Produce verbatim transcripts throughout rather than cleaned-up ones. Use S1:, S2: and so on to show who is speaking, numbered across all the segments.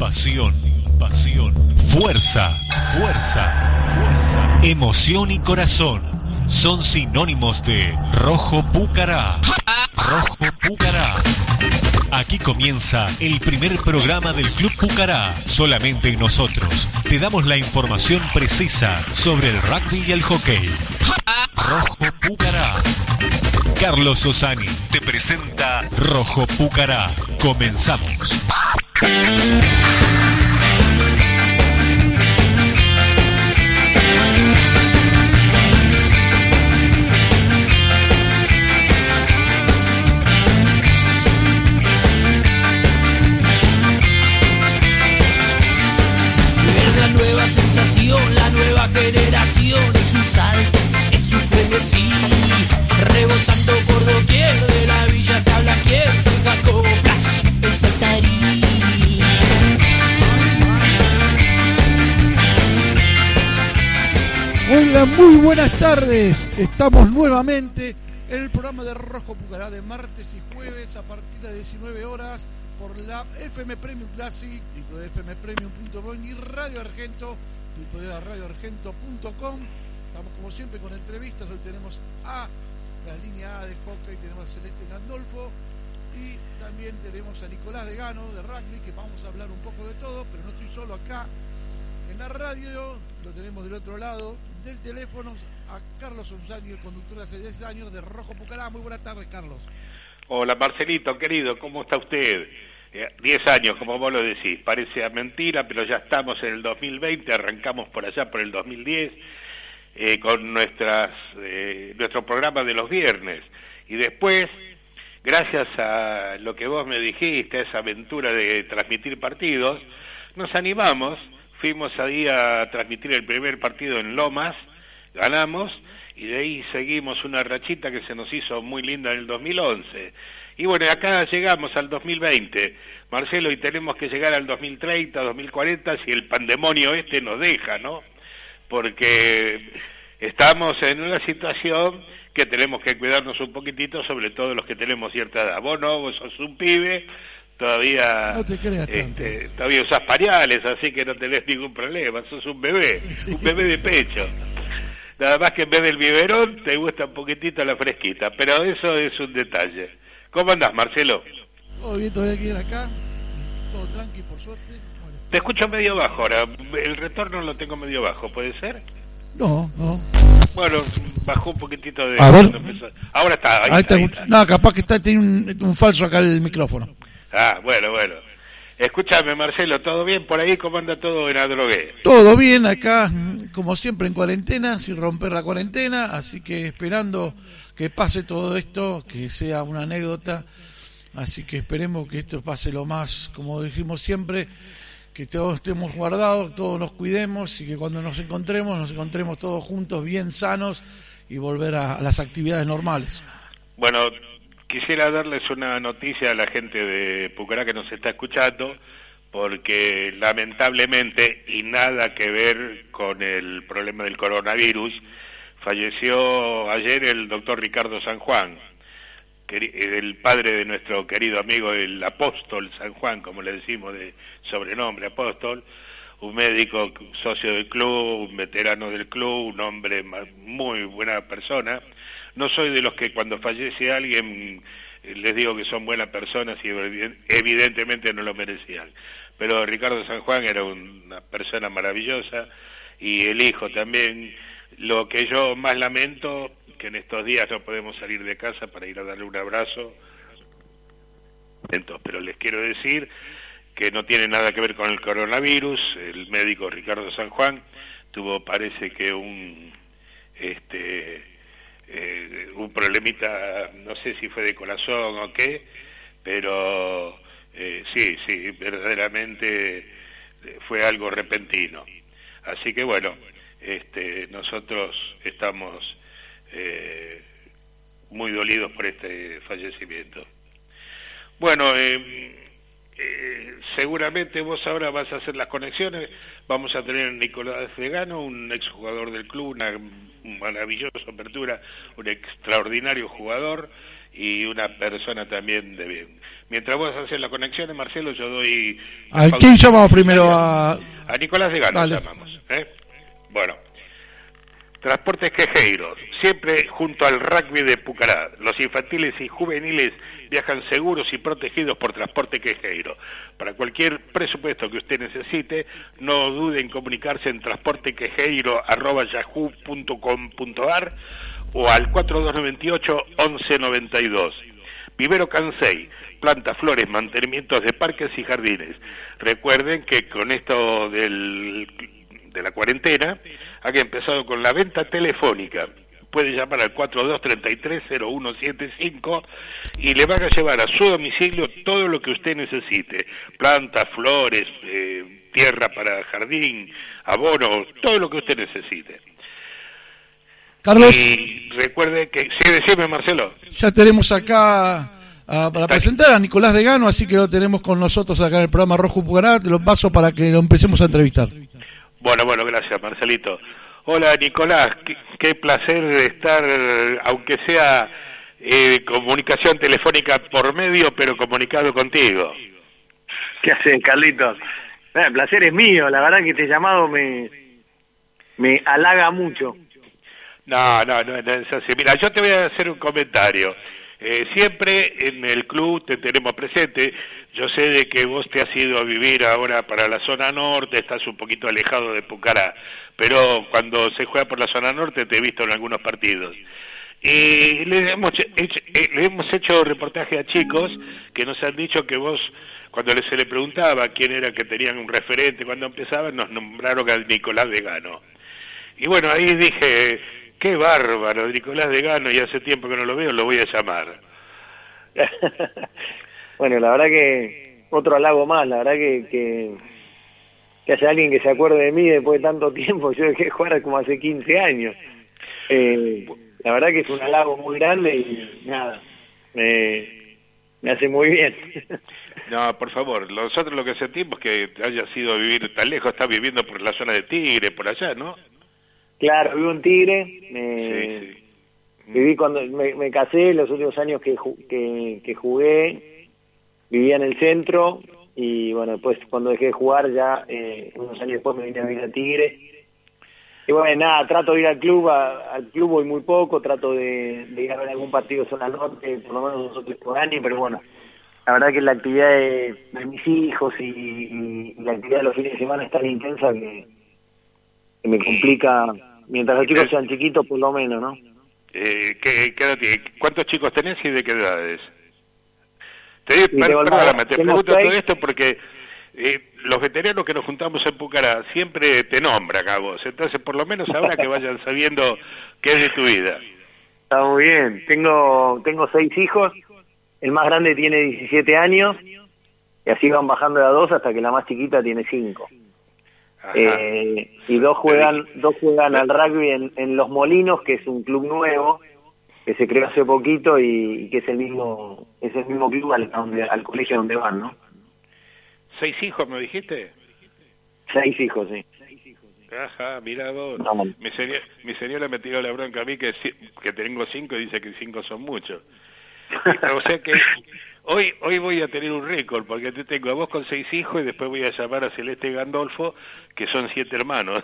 S1: Pasión, pasión, fuerza, fuerza, fuerza, emoción y corazón son sinónimos de Rojo Pucará. Rojo Pucará. Aquí comienza el primer programa del Club Pucará. Solamente nosotros te damos la información precisa sobre el rugby y el hockey. Rojo Pucará. Carlos Osani te presenta Rojo Pucará. Comenzamos.
S2: La nueva sensación, la nueva generación, es un salto, es un frenesí, rebotando por doquier, de la villa hasta Blaquier, soy Jacobo Flash, el saltarí.
S3: Hola, muy buenas tardes, estamos nuevamente en el programa de Rojo Pucará de martes y jueves a partir de diecinueve horas por la F M Premium Classic, tipo de f m premium punto com y Radio Argento, tipo de radio argento punto com. Estamos como siempre con entrevistas. Hoy tenemos a la línea A de hockey, tenemos a Celeste Gandolfo y también tenemos a Nicolás Degano de rugby, que vamos a hablar un poco de todo, pero no estoy solo acá en la radio, lo tenemos del otro lado del teléfono a Carlos Osani, el conductor de hace diez años de Rojo Pucará. Muy buenas tardes, Carlos.
S4: Hola Marcelito, querido, ¿cómo está usted? Eh, diez años, como vos lo decís, parece mentira, pero ya estamos en el dos mil veinte, arrancamos por allá por el dos mil diez, eh, con nuestras eh, nuestro programa de los viernes, y después, gracias a lo que vos me dijiste, a esa aventura de transmitir partidos, nos animamos, fuimos ahí a transmitir el primer partido en Lomas, ganamos, y de ahí seguimos una rachita que se nos hizo muy linda en el dos mil once. Y bueno, acá llegamos al dos mil veinte, Marcelo, y tenemos que llegar al dos mil treinta, dos mil cuarenta, si el pandemonio este nos deja, ¿no? Porque estamos en una situación que tenemos que cuidarnos un poquitito, sobre todo los que tenemos cierta edad. Vos no, vos sos un pibe, todavía
S3: no te creas
S4: este,
S3: tanto.
S4: todavía usás pañales, así que no tenés ningún problema, sos un bebé, un bebé de pecho. Nada más que en vez del biberón te gusta un poquitito la fresquita, pero eso es un detalle. ¿Cómo andás, Marcelo?
S3: Todo bien, todavía aquí en acá, todo tranqui, por suerte. Bueno.
S4: Te escucho medio bajo ahora, el retorno lo tengo medio bajo, ¿puede ser?
S3: No, no.
S4: Bueno, bajó un poquitito de...
S3: A ver.
S4: Ahora está, ahí,
S3: Ahí está,
S4: ahí está.
S3: no, capaz que está, tiene un, un falso acá el micrófono.
S4: Ah, bueno, bueno. Escúchame, Marcelo, ¿todo bien por ahí? ¿Cómo anda todo en Adrogué?
S3: Todo bien acá, como siempre en cuarentena, sin romper la cuarentena, así que esperando que pase todo esto, que sea una anécdota, así que esperemos que esto pase lo más, como dijimos siempre, que todos estemos guardados, todos nos cuidemos y que cuando nos encontremos, nos encontremos todos juntos, bien sanos y volver a, a las actividades normales.
S4: Bueno, quisiera darles una noticia a la gente de Pucará que nos está escuchando, porque lamentablemente, y nada que ver con el problema del coronavirus, falleció ayer el doctor Ricardo San Juan, el padre de nuestro querido amigo el apóstol San Juan, como le decimos de sobrenombre, apóstol, un médico socio del club, un veterano del club, un hombre muy buena persona. No soy de los que cuando fallece alguien les digo que son buenas personas y evidentemente no lo merecían. Pero Ricardo San Juan era una persona maravillosa y el hijo también. Lo que yo más lamento, que en estos días no podemos salir de casa para ir a darle un abrazo. Entonces, pero les quiero decir que no tiene nada que ver con el coronavirus. El médico Ricardo San Juan tuvo, parece que un... este Eh, un problemita, no sé si fue de corazón o qué, pero eh, sí, sí, verdaderamente fue algo repentino. Así que bueno, este, nosotros estamos eh, muy dolidos por este fallecimiento. Bueno, eh, eh, seguramente vos ahora vas a hacer las conexiones. Vamos a tener a Nicolás Degano, un exjugador del club, una maravillosa apertura, un extraordinario jugador, y una persona también de bien. Mientras vos haces la conexión, Marcelo, yo doy...
S3: ¿A quién llamamos primero? A,
S4: a Nicolás de Gano llamamos. ¿eh? Bueno, Transportes Quejeiros, siempre junto al rugby de Pucará. Los infantiles y juveniles viajan seguros y protegidos por Transporte Quejeiro. Para cualquier presupuesto que usted necesite, no dude en comunicarse en transportequejeiro arroba yahoo punto com punto ar o al cuatro dos nueve ocho, once noventa y dos. Vivero Cansei, plantas, flores, mantenimientos de parques y jardines. Recuerden que con esto del, de la cuarentena, han empezado con la venta telefónica. Puede llamar al cuatro dos tres tres, cero uno siete cinco y le van a llevar a su domicilio todo lo que usted necesite. Plantas, flores, eh, tierra para jardín, abonos, todo lo que usted necesite.
S3: Carlos.
S4: Y recuerde que... Sí, decime, Marcelo.
S3: Ya tenemos acá a, para
S4: Está
S3: presentar a Nicolás de Gano, así que lo tenemos con nosotros acá en el programa Rojo Pucará. Te lo paso para que lo empecemos a entrevistar.
S4: Bueno, bueno, gracias, Marcelito. Hola, Nicolás, qué, qué placer estar, aunque sea eh, comunicación telefónica por medio, pero comunicado contigo.
S5: ¿Qué haces, Carlitos? Eh, el placer es mío, la verdad que este llamado me, me halaga mucho.
S4: No, no, no, no es así. Mira, yo te voy a hacer un comentario. Eh, siempre en el club te tenemos presente. Yo sé de que vos te has ido a vivir ahora para la zona norte, estás un poquito alejado de Pucará, pero cuando se juega por la zona norte te he visto en algunos partidos. Y le hemos hecho, eh, le hemos hecho reportaje a chicos que nos han dicho que vos, cuando se le preguntaba quién era que tenían un referente cuando empezaban, nos nombraron al Nicolás de Gano. Y bueno, ahí dije... Qué bárbaro, Nicolás de Gano, y hace tiempo que no lo veo, lo voy a llamar.
S5: Bueno, la verdad que otro halago más, la verdad que, que que haya alguien que se acuerde de mí después de tanto tiempo. Yo dejé de jugar como hace quince años. Eh, la verdad que es un halago muy grande y nada, me, me hace muy bien.
S4: No, por favor, nosotros lo que sentimos es que hayas ido a vivir tan lejos, estás viviendo por la zona de Tigre, por allá, ¿no?
S5: Claro, vivo en Tigre, me, sí, sí. viví cuando me, me casé, los últimos años que, que, que jugué, vivía en el centro, y bueno, después cuando dejé de jugar ya, eh, unos años después me vine a vivir a Tigre. Y bueno, nada, trato de ir al club, a, al club voy muy poco, trato de, de ir a ver algún partido de zona norte, por lo menos nosotros por año, pero bueno, la verdad que la actividad de, de mis hijos y, y, y la actividad de los fines de semana es tan intensa que... me complica, mientras los chicos sean chiquitos, por lo menos, ¿no?
S4: Eh, ¿qué, qué edad tiene? ¿Cuántos chicos tenés y de qué edades? Te, per, perdóname, te pregunto seis. Todo esto porque eh, los veteranos que nos juntamos en Pucará siempre te nombran a vos, entonces por lo menos ahora que vayan sabiendo qué es de tu vida.
S5: Está muy bien, tengo tengo seis hijos, el más grande tiene diecisiete años, y así van bajando de a dos hasta que la más chiquita tiene cinco. Eh, y dos juegan dos juegan al rugby en, en Los Molinos, que es un club nuevo que se creó hace poquito y, y que es el mismo es el mismo club al, donde, al colegio donde van, ¿no?
S4: ¿Seis hijos me dijiste?
S5: Seis hijos, sí.
S4: Ajá, mira vos.
S5: No.
S4: Mi, señora, mi señora me tiró la bronca a mí que, que tengo cinco y dice que cinco son muchos. O sea que hoy hoy voy a tener un récord, porque te tengo a vos con seis hijos y después voy a llamar a Celeste Gandolfo, que son siete hermanos.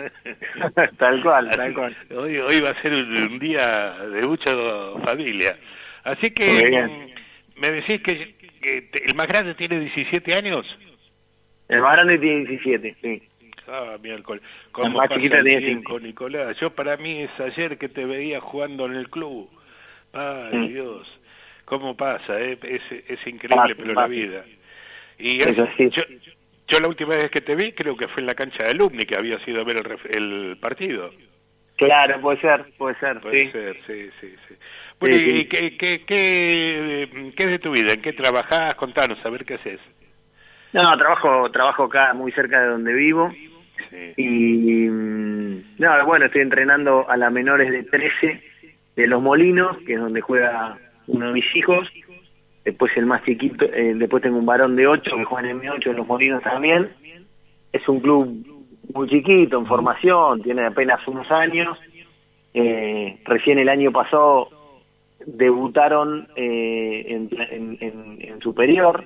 S5: Tal cual, tal cual.
S4: Hoy, hoy va a ser un, un día de mucha familia. Así que, ¿me decís que, que te, el más grande tiene diecisiete años?
S5: El más grande tiene diecisiete, sí.
S4: Ah, miércoles.
S5: La más chiquita tiene cinco.
S4: Nicolás, yo para mí es ayer que te veía jugando en el club. Ay, mm. Dios. ¿Cómo pasa? Eh? Es, es increíble, ah, pero la vida. Y es, sí. yo, yo la última vez que te vi creo que fue en la cancha de Alumni, que había sido a ver el, el partido.
S5: Claro, puede ser, puede ser.
S4: Puede
S5: sí.
S4: ser, sí, sí, sí. Bueno, sí, ¿y sí. ¿qué, qué, qué, qué es de tu vida? ¿En qué trabajás? Contanos, a ver qué haces.
S5: No, trabajo trabajo acá muy cerca de donde vivo. Sí. Y, no, bueno, estoy entrenando a las menores de trece de Los Molinos, que es donde juega uno de mis hijos. Después el más chiquito, eh, después tengo un varón de ocho que juega en M ocho en Los Molinos también. Es un club muy chiquito, en formación, tiene apenas unos años. Eh, recién el año pasado debutaron eh, en, en, en, en superior,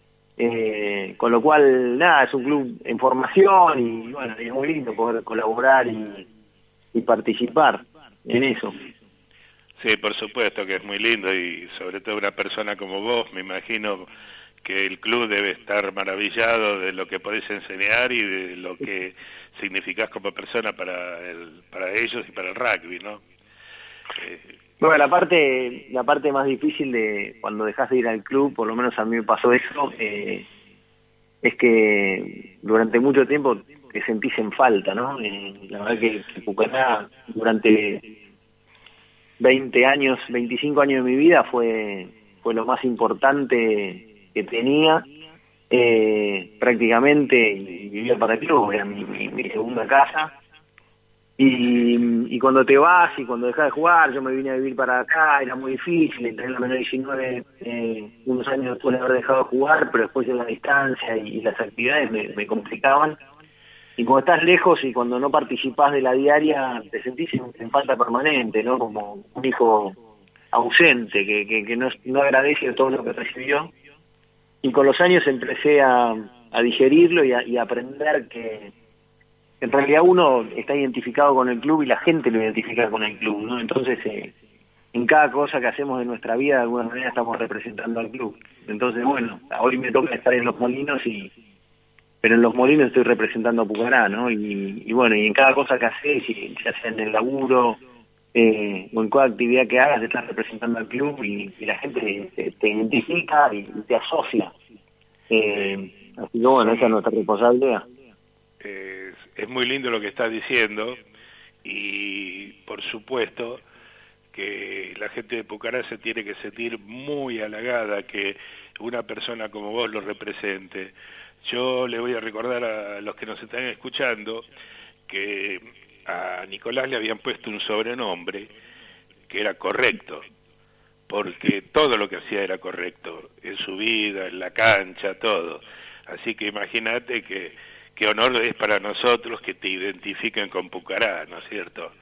S5: eh, con lo cual, nada, es un club en formación y bueno, es muy lindo poder colaborar y, y participar en eso.
S4: Sí, por supuesto que es muy lindo y sobre todo una persona como vos, me imagino que el club debe estar maravillado de lo que podés enseñar y de lo que significás como persona para el, para ellos y para el rugby, ¿no? Eh,
S5: Bueno, la parte la parte más difícil de cuando dejas de ir al club, por lo menos a mí me pasó eso, eh, es que durante mucho tiempo te sentís en falta, ¿no? Eh, la verdad que, que Pucará durante veinte años, veinticinco años de mi vida fue fue lo más importante que tenía, eh, prácticamente, y vivía para el club, era mi, mi, mi segunda casa. Y, y cuando te vas y cuando dejas de jugar, yo me vine a vivir para acá, era muy difícil, entré en la menor diecinueve eh, unos años después de haber dejado de jugar, pero después de la distancia y, y las actividades me, me complicaban. Y cuando estás lejos y cuando no participás de la diaria, te sentís en, en falta permanente, ¿no? Como un hijo ausente, que, que, que no, no agradece todo lo que recibió. Y con los años empecé a, a digerirlo y a, y a aprender que en realidad uno está identificado con el club y la gente lo identifica con el club, ¿no? Entonces, eh, en cada cosa que hacemos en nuestra vida, de alguna manera estamos representando al club. Entonces, bueno, hoy me toca estar en Los Molinos, y pero en Los Molinos estoy representando a Pucará, ¿no? Y, y bueno, y en cada cosa que haces, si ya sea en el laburo eh, o en cada actividad que hagas, estás representando al club y, y la gente te, te identifica y te asocia. Eh, así que bueno, esa es nuestra responsabilidad.
S4: Eh, es muy lindo lo que estás diciendo y por supuesto que la gente de Pucará se tiene que sentir muy halagada que una persona como vos lo represente. Yo le voy a recordar a los que nos están escuchando que a Nicolás le habían puesto un sobrenombre que era correcto, porque todo lo que hacía era correcto, en su vida, en la cancha, todo. Así que imagínate que qué honor es para nosotros que te identifiquen con Pucará, ¿no es cierto?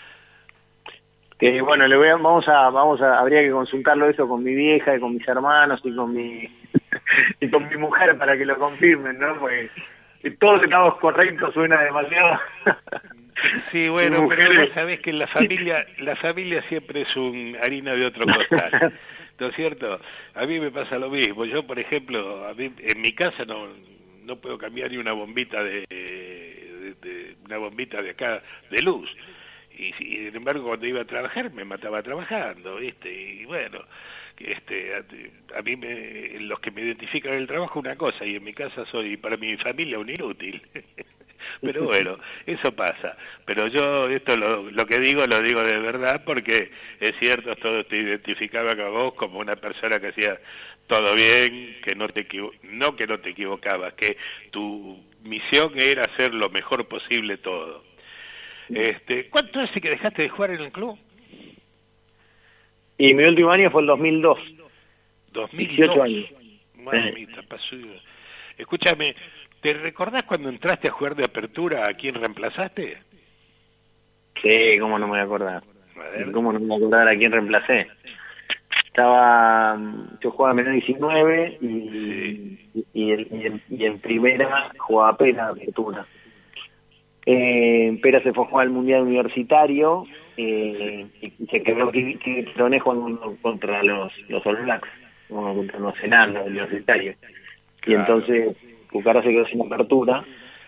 S5: Que bueno, le voy a, vamos a, vamos a, habría que consultarlo eso con mi vieja y con mis hermanos y con mi y con mi mujer para que lo confirmen, ¿no? Porque todos estamos correctos suena demasiado.
S4: Sí, bueno, pero vos sabés que la familia, la familia siempre es un harina de otro costal, ¿no es cierto? A mí me pasa lo mismo. Yo, por ejemplo, a mí, en mi casa no no puedo cambiar ni una bombita de, de, de una bombita de acá de luz. Y, y sin embargo cuando iba a trabajar me mataba trabajando, ¿viste? Y bueno, este a, a mí me, los que me identifican en el trabajo una cosa, y en mi casa soy para mi familia un inútil. Pero bueno, eso pasa. Pero yo esto lo, lo que digo lo digo de verdad, porque es cierto, todo te identificaba con vos como una persona que hacía todo bien, que no te equivo- no que no te equivocabas, que tu misión era hacer lo mejor posible todo. Este, ¿cuánto hace que dejaste de jugar en el club?
S5: Y mi último año fue el dos mil dos.
S4: dos mil dos.
S5: dieciocho años.
S4: Mamita, pasó. Escúchame, ¿te recordás cuando entraste a jugar de apertura a quién reemplazaste?
S5: Sí, cómo no me voy a acordar. ¿Cómo no me voy a acordar a quién reemplacé? Estaba, yo jugaba menor diecinueve y,
S4: Sí.
S5: y, y, en, y, en, y en primera jugaba Pera, apertura. Eh, Pera se fue a jugar al Mundial Universitario eh, y se quedó que, que Troné jugando contra los, los All Blacks, bueno, contra los enanos universitarios. Y
S4: Claro.
S5: entonces Pucará se quedó sin apertura.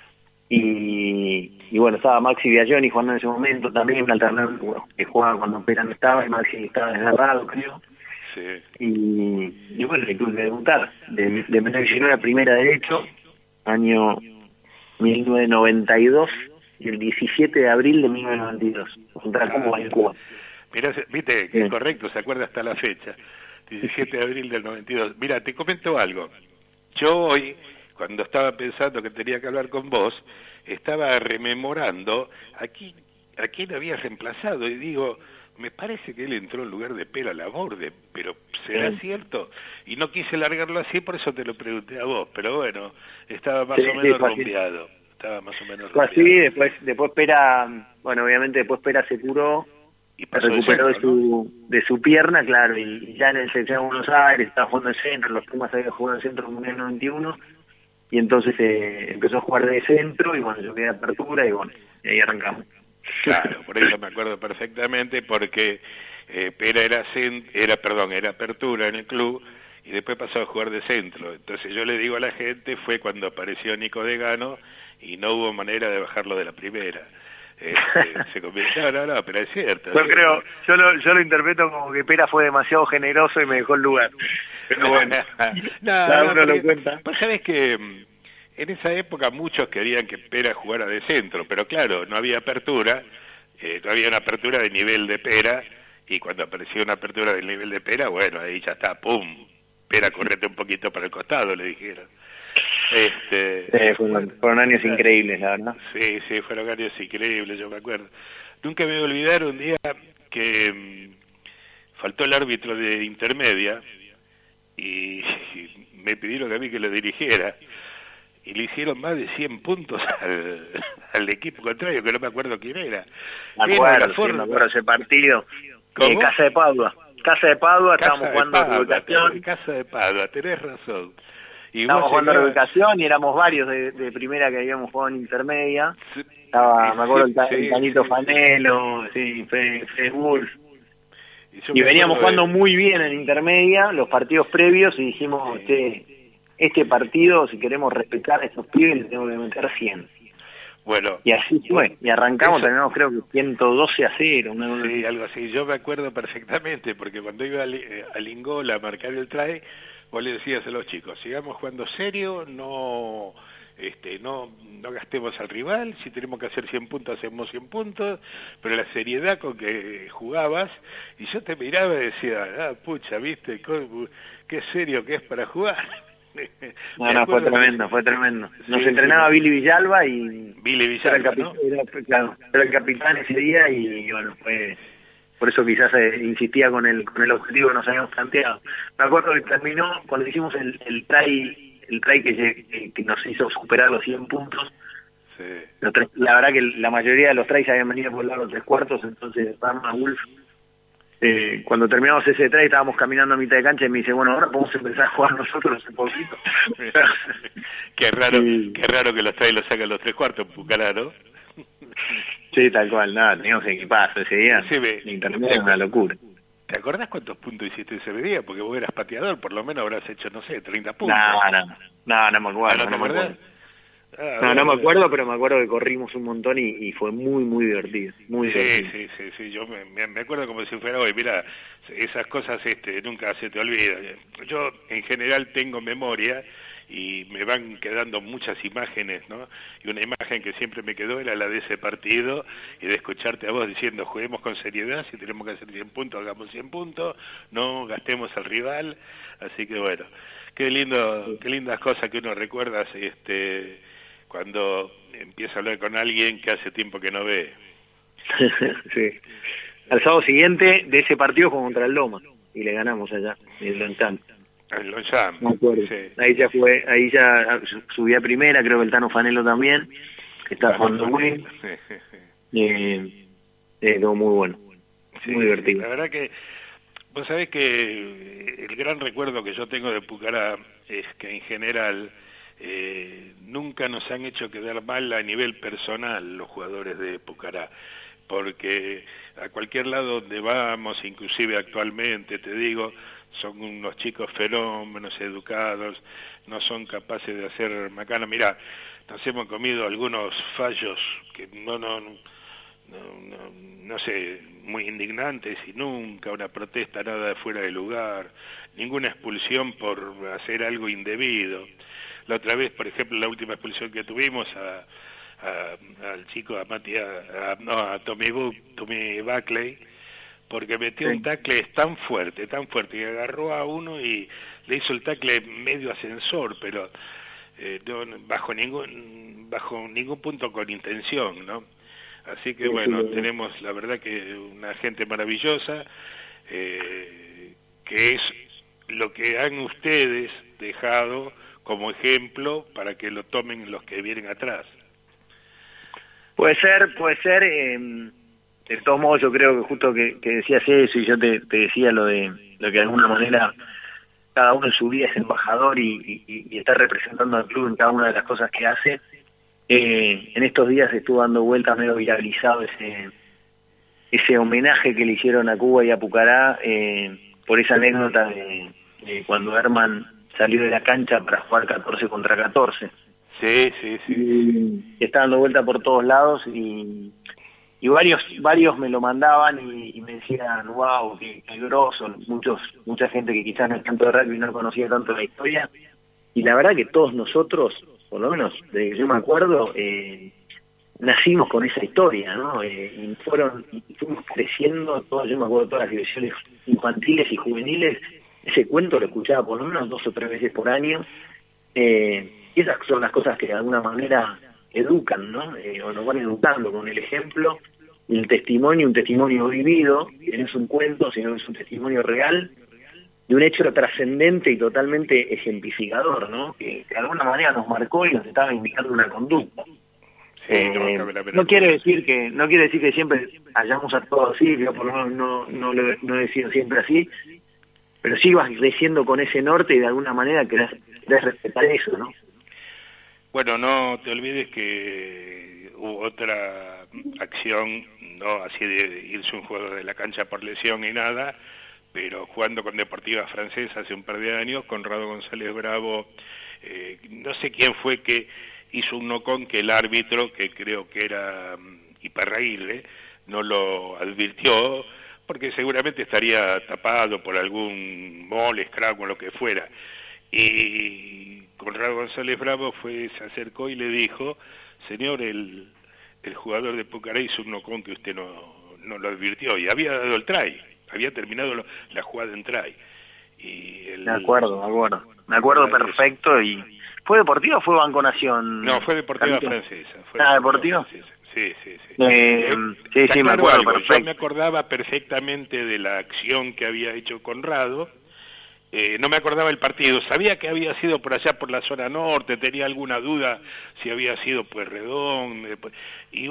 S5: Y, y bueno, estaba Maxi Vialloni jugando en ese momento también, un alternativo que jugaba cuando Pera no estaba, y Maxi estaba desgarrado, creo.
S4: Sí.
S5: Y, y bueno, le tuve que debutar de, de menor diecinueve a primera derecho, año mil novecientos noventa y dos, y el diecisiete de abril de mil novecientos noventa y dos, contra Como en Cuba.
S4: Mirá, se- viste, que
S5: Sí.
S4: es correcto, se acuerda hasta la fecha, diecisiete de abril del noventa y dos. Mira, te comento algo. Yo hoy, cuando estaba pensando que tenía que hablar con vos, estaba rememorando a quién, a quién había reemplazado, y digo, me parece que él entró en lugar de Pera Laborde, pero ¿será
S5: Sí.
S4: cierto? Y no quise largarlo así, por eso te lo pregunté a vos, pero bueno, estaba más
S5: Sí,
S4: o
S5: sí,
S4: menos
S5: fue así.
S4: rumbeado, estaba más o menos
S5: Fue así,
S4: rumbeado.
S5: después, después Pera, bueno, obviamente después Pera se curó,
S4: Y
S5: se recuperó de, centro, de su ¿no? de su pierna, claro, y ya en el selección de Buenos Aires estaba jugando en centro, los Pumas habían jugado en centro en el noventa y uno, y entonces eh, empezó a jugar de centro, y bueno, yo quedé de apertura, y bueno, y ahí arrancamos.
S4: Claro, por eso me acuerdo perfectamente, porque eh, Pera era, cent era, perdón, era apertura en el club, y después pasó a jugar de centro. Entonces yo le digo a la gente, fue cuando apareció Nico Degano, y no hubo manera de bajarlo de la primera. Este, se convirtió, no, no, no, pero es cierto.
S5: Yo creo, yo lo, yo lo interpreto como que Pera fue demasiado generoso y me dejó el lugar. Pero bueno,
S4: no,
S5: cada
S4: no,
S5: uno
S4: porque,
S5: lo cuenta.
S4: Pues sabés que en esa época muchos querían que Pera jugara de centro, pero claro, no había apertura, eh, no había una apertura de nivel de Pera, y cuando apareció una apertura del nivel de Pera, bueno, ahí ya está, pum, Pera, correte un poquito para el costado, le dijeron. Este,
S5: sí, fueron, fueron años claro. increíbles, la verdad.
S4: Sí, sí, fueron años increíbles, yo me acuerdo. Nunca me voy a olvidar un día que mmm, faltó el árbitro de intermedia y, y me pidieron a mí que lo dirigiera, y le hicieron más de cien puntos al, al equipo contrario, que no me acuerdo quién era.
S5: Me acuerdo, sí, me acuerdo ese partido. Eh, Casa de Padua. Casa de Padua, Casa estábamos jugando Padua, reubicación.
S4: Casa de Padua, tenés razón.
S5: Y estábamos jugando llegabas... reubicación y éramos varios de, de primera que habíamos jugado en intermedia. Sí, Estaba, sí, me acuerdo, sí, el, el Tanito sí, Fanelo, sí, Fede, Fede Wolf. Y, y veníamos jugando de... muy bien en intermedia, los partidos previos, y dijimos, sí. este, este partido, si queremos respetar a estos pibes, le tengo que meter cien.
S4: Bueno.
S5: Y así fue, y arrancamos, terminamos creo que ciento doce a cero. Una...
S4: Sí, algo así. Yo me acuerdo perfectamente, porque cuando iba a Lingola a marcar el try, vos le decías a los chicos, sigamos jugando serio, no este no no gastemos al rival, si tenemos que hacer cien puntos, hacemos cien puntos, pero la seriedad con que jugabas, y yo te miraba y decía, ah, pucha, viste, qué serio que es para jugar.
S5: No, no, fue tremendo, fue tremendo. Nos sí, entrenaba sí. Billy Villalba y...
S4: Billy Villalba, era el,
S5: ¿no? era, claro, era el capitán ese día, y bueno, fue... Por eso quizás eh, insistía con el con el objetivo que nos habíamos planteado. Me acuerdo que terminó, cuando hicimos el, el try, el try que, que nos hizo superar los cien puntos, sí. los tres, la verdad que la mayoría de los tries habían venido por el lado de los tres cuartos, entonces Rama Wolf, eh, cuando terminamos ese try estábamos caminando a mitad de cancha y me dice, bueno, ahora podemos empezar a jugar nosotros un poquito.
S4: Qué raro, sí. qué raro que los tries los sacan los tres cuartos, Pucará, ¿no?
S5: Sí, tal cual, nada, teníamos equipazo ese día, sí, me, internet era una locura.
S4: ¿Te acordás cuántos puntos hiciste ese día? Porque vos eras pateador, por lo menos habrás hecho, no sé, treinta puntos.
S5: No, no, no, no me acuerdo.
S4: ¿No, no,
S5: no me acuerdo?
S4: Ah,
S5: no,
S4: bueno,
S5: no me acuerdo, pero me acuerdo que corrimos un montón y, y fue muy, muy divertido, muy
S4: sí,
S5: divertido.
S4: Sí, sí, sí, yo me, me acuerdo como si fuera hoy, mira, esas cosas este nunca se te olvidan. Yo en general tengo memoria y me van quedando muchas imágenes, ¿no? Y una imagen que siempre me quedó era la de ese partido, y de escucharte a vos diciendo, juguemos con seriedad, si tenemos que hacer cien puntos, hagamos cien puntos, no gastemos al rival. Así que bueno, qué lindo, qué lindas cosas que uno recuerda este cuando empieza a hablar con alguien que hace tiempo que no ve.
S5: Sí. Al sábado siguiente de ese partido fue contra el Loma, y le ganamos allá, en el Lonchán.
S4: El Lonchán,
S5: me acuerdo. Sí. Ahí ya fue, ahí ya subí a primera, creo que el Tano Fanelo también, que está jugando muy bien. Eh, eh, todo muy bueno, sí, muy divertido.
S4: La verdad que, vos sabés que el gran recuerdo que yo tengo de Pucará es que en general eh, nunca nos han hecho quedar mal a nivel personal los jugadores de Pucará, porque a cualquier lado donde vamos, inclusive actualmente, te digo, son unos chicos fenómenos, educados, no son capaces de hacer macana. Mirá, nos hemos comido algunos fallos que no, no, no, no, no sé, muy indignantes, y nunca una protesta nada fuera de lugar, ninguna expulsión por hacer algo indebido. La otra vez, por ejemplo, la última expulsión que tuvimos a, a al chico, a Matías, a, no, a Tommy, Bu, Tommy Buckley, porque metió sí. un tackle tan fuerte, tan fuerte, que agarró a uno y le hizo el tackle medio ascensor, pero eh, no, bajo ningún bajo ningún punto con intención, ¿no? Así que sí, bueno, sí, tenemos la verdad que una gente maravillosa, eh, que es lo que han ustedes dejado como ejemplo para que lo tomen los que vienen atrás.
S5: Puede ser, puede ser... Eh... de todos modos yo creo que justo que, que decías eso y yo te, te decía lo de lo que de alguna manera cada uno en su vida es embajador y, y, y está representando al club en cada una de las cosas que hace. Eh, en estos días estuvo dando vueltas, medio viralizado ese ese homenaje que le hicieron a Cuba y a Pucará eh, por esa anécdota de, de cuando Herman salió de la cancha para jugar catorce contra catorce.
S4: Sí, sí, sí.
S5: Y, y está dando vuelta por todos lados y, y varios varios me lo mandaban y, y me decían, wow, qué, qué groso. Muchos, mucha gente que quizás no es tanto de rugby y no conocía tanto la historia. Y la verdad que todos nosotros, por lo menos desde que yo me acuerdo, eh, nacimos con esa historia, ¿no? Eh, y fueron, y fuimos creciendo, todos, yo me acuerdo de todas las divisiones infantiles y juveniles, ese cuento lo escuchaba por lo menos dos o tres veces por año, eh, y esas son las cosas que de alguna manera educan, ¿no? Eh, o nos van educando con el ejemplo y el testimonio, un testimonio vivido, que no es un cuento, sino que es un testimonio real, de un hecho trascendente y totalmente ejemplificador, ¿no? Que, que de alguna manera nos marcó y nos estaba indicando una conducta.
S4: Sí,
S5: Eh,
S4: no, no,
S5: no quiere decir que no quiere decir que siempre hayamos actuado así, yo por lo menos no no lo, no he sido siempre así, pero sí vas creciendo con ese norte y de alguna manera querés, querés respetar eso, ¿no?
S4: Bueno, no te olvides que hubo otra acción, no así de irse un jugador de la cancha por lesión y nada, pero jugando con Deportiva Francesa hace un par de años, Conrado González Bravo, eh, no sé quién fue que hizo un no-con que el árbitro, que creo que era um, Iparraguirre, no lo advirtió, porque seguramente estaría tapado por algún mole, scrap o lo que fuera. Y Conrado González Bravo fue, se acercó y le dijo, señor, el, el jugador de Pucará hizo un no-con que usted no, no lo advirtió, y había dado el try, había terminado lo, la jugada en try. Y el,
S5: me acuerdo, me acuerdo, me acuerdo perfecto. Y ¿fue Deportiva o fue Banco Nación?
S4: No, fue Deportiva
S5: Francesa.
S4: Francesa. Fue
S5: Ah, ¿Deportiva?
S4: Francesa. Sí, sí, sí.
S5: Eh, sí, sí, me acuerdo
S4: algo.
S5: perfecto.
S4: Yo me acordaba perfectamente de la acción que había hecho Conrado. Eh, no me acordaba el partido. Sabía que había sido por allá, por la zona norte. Tenía alguna duda si había sido Pueyrredón. Eh, y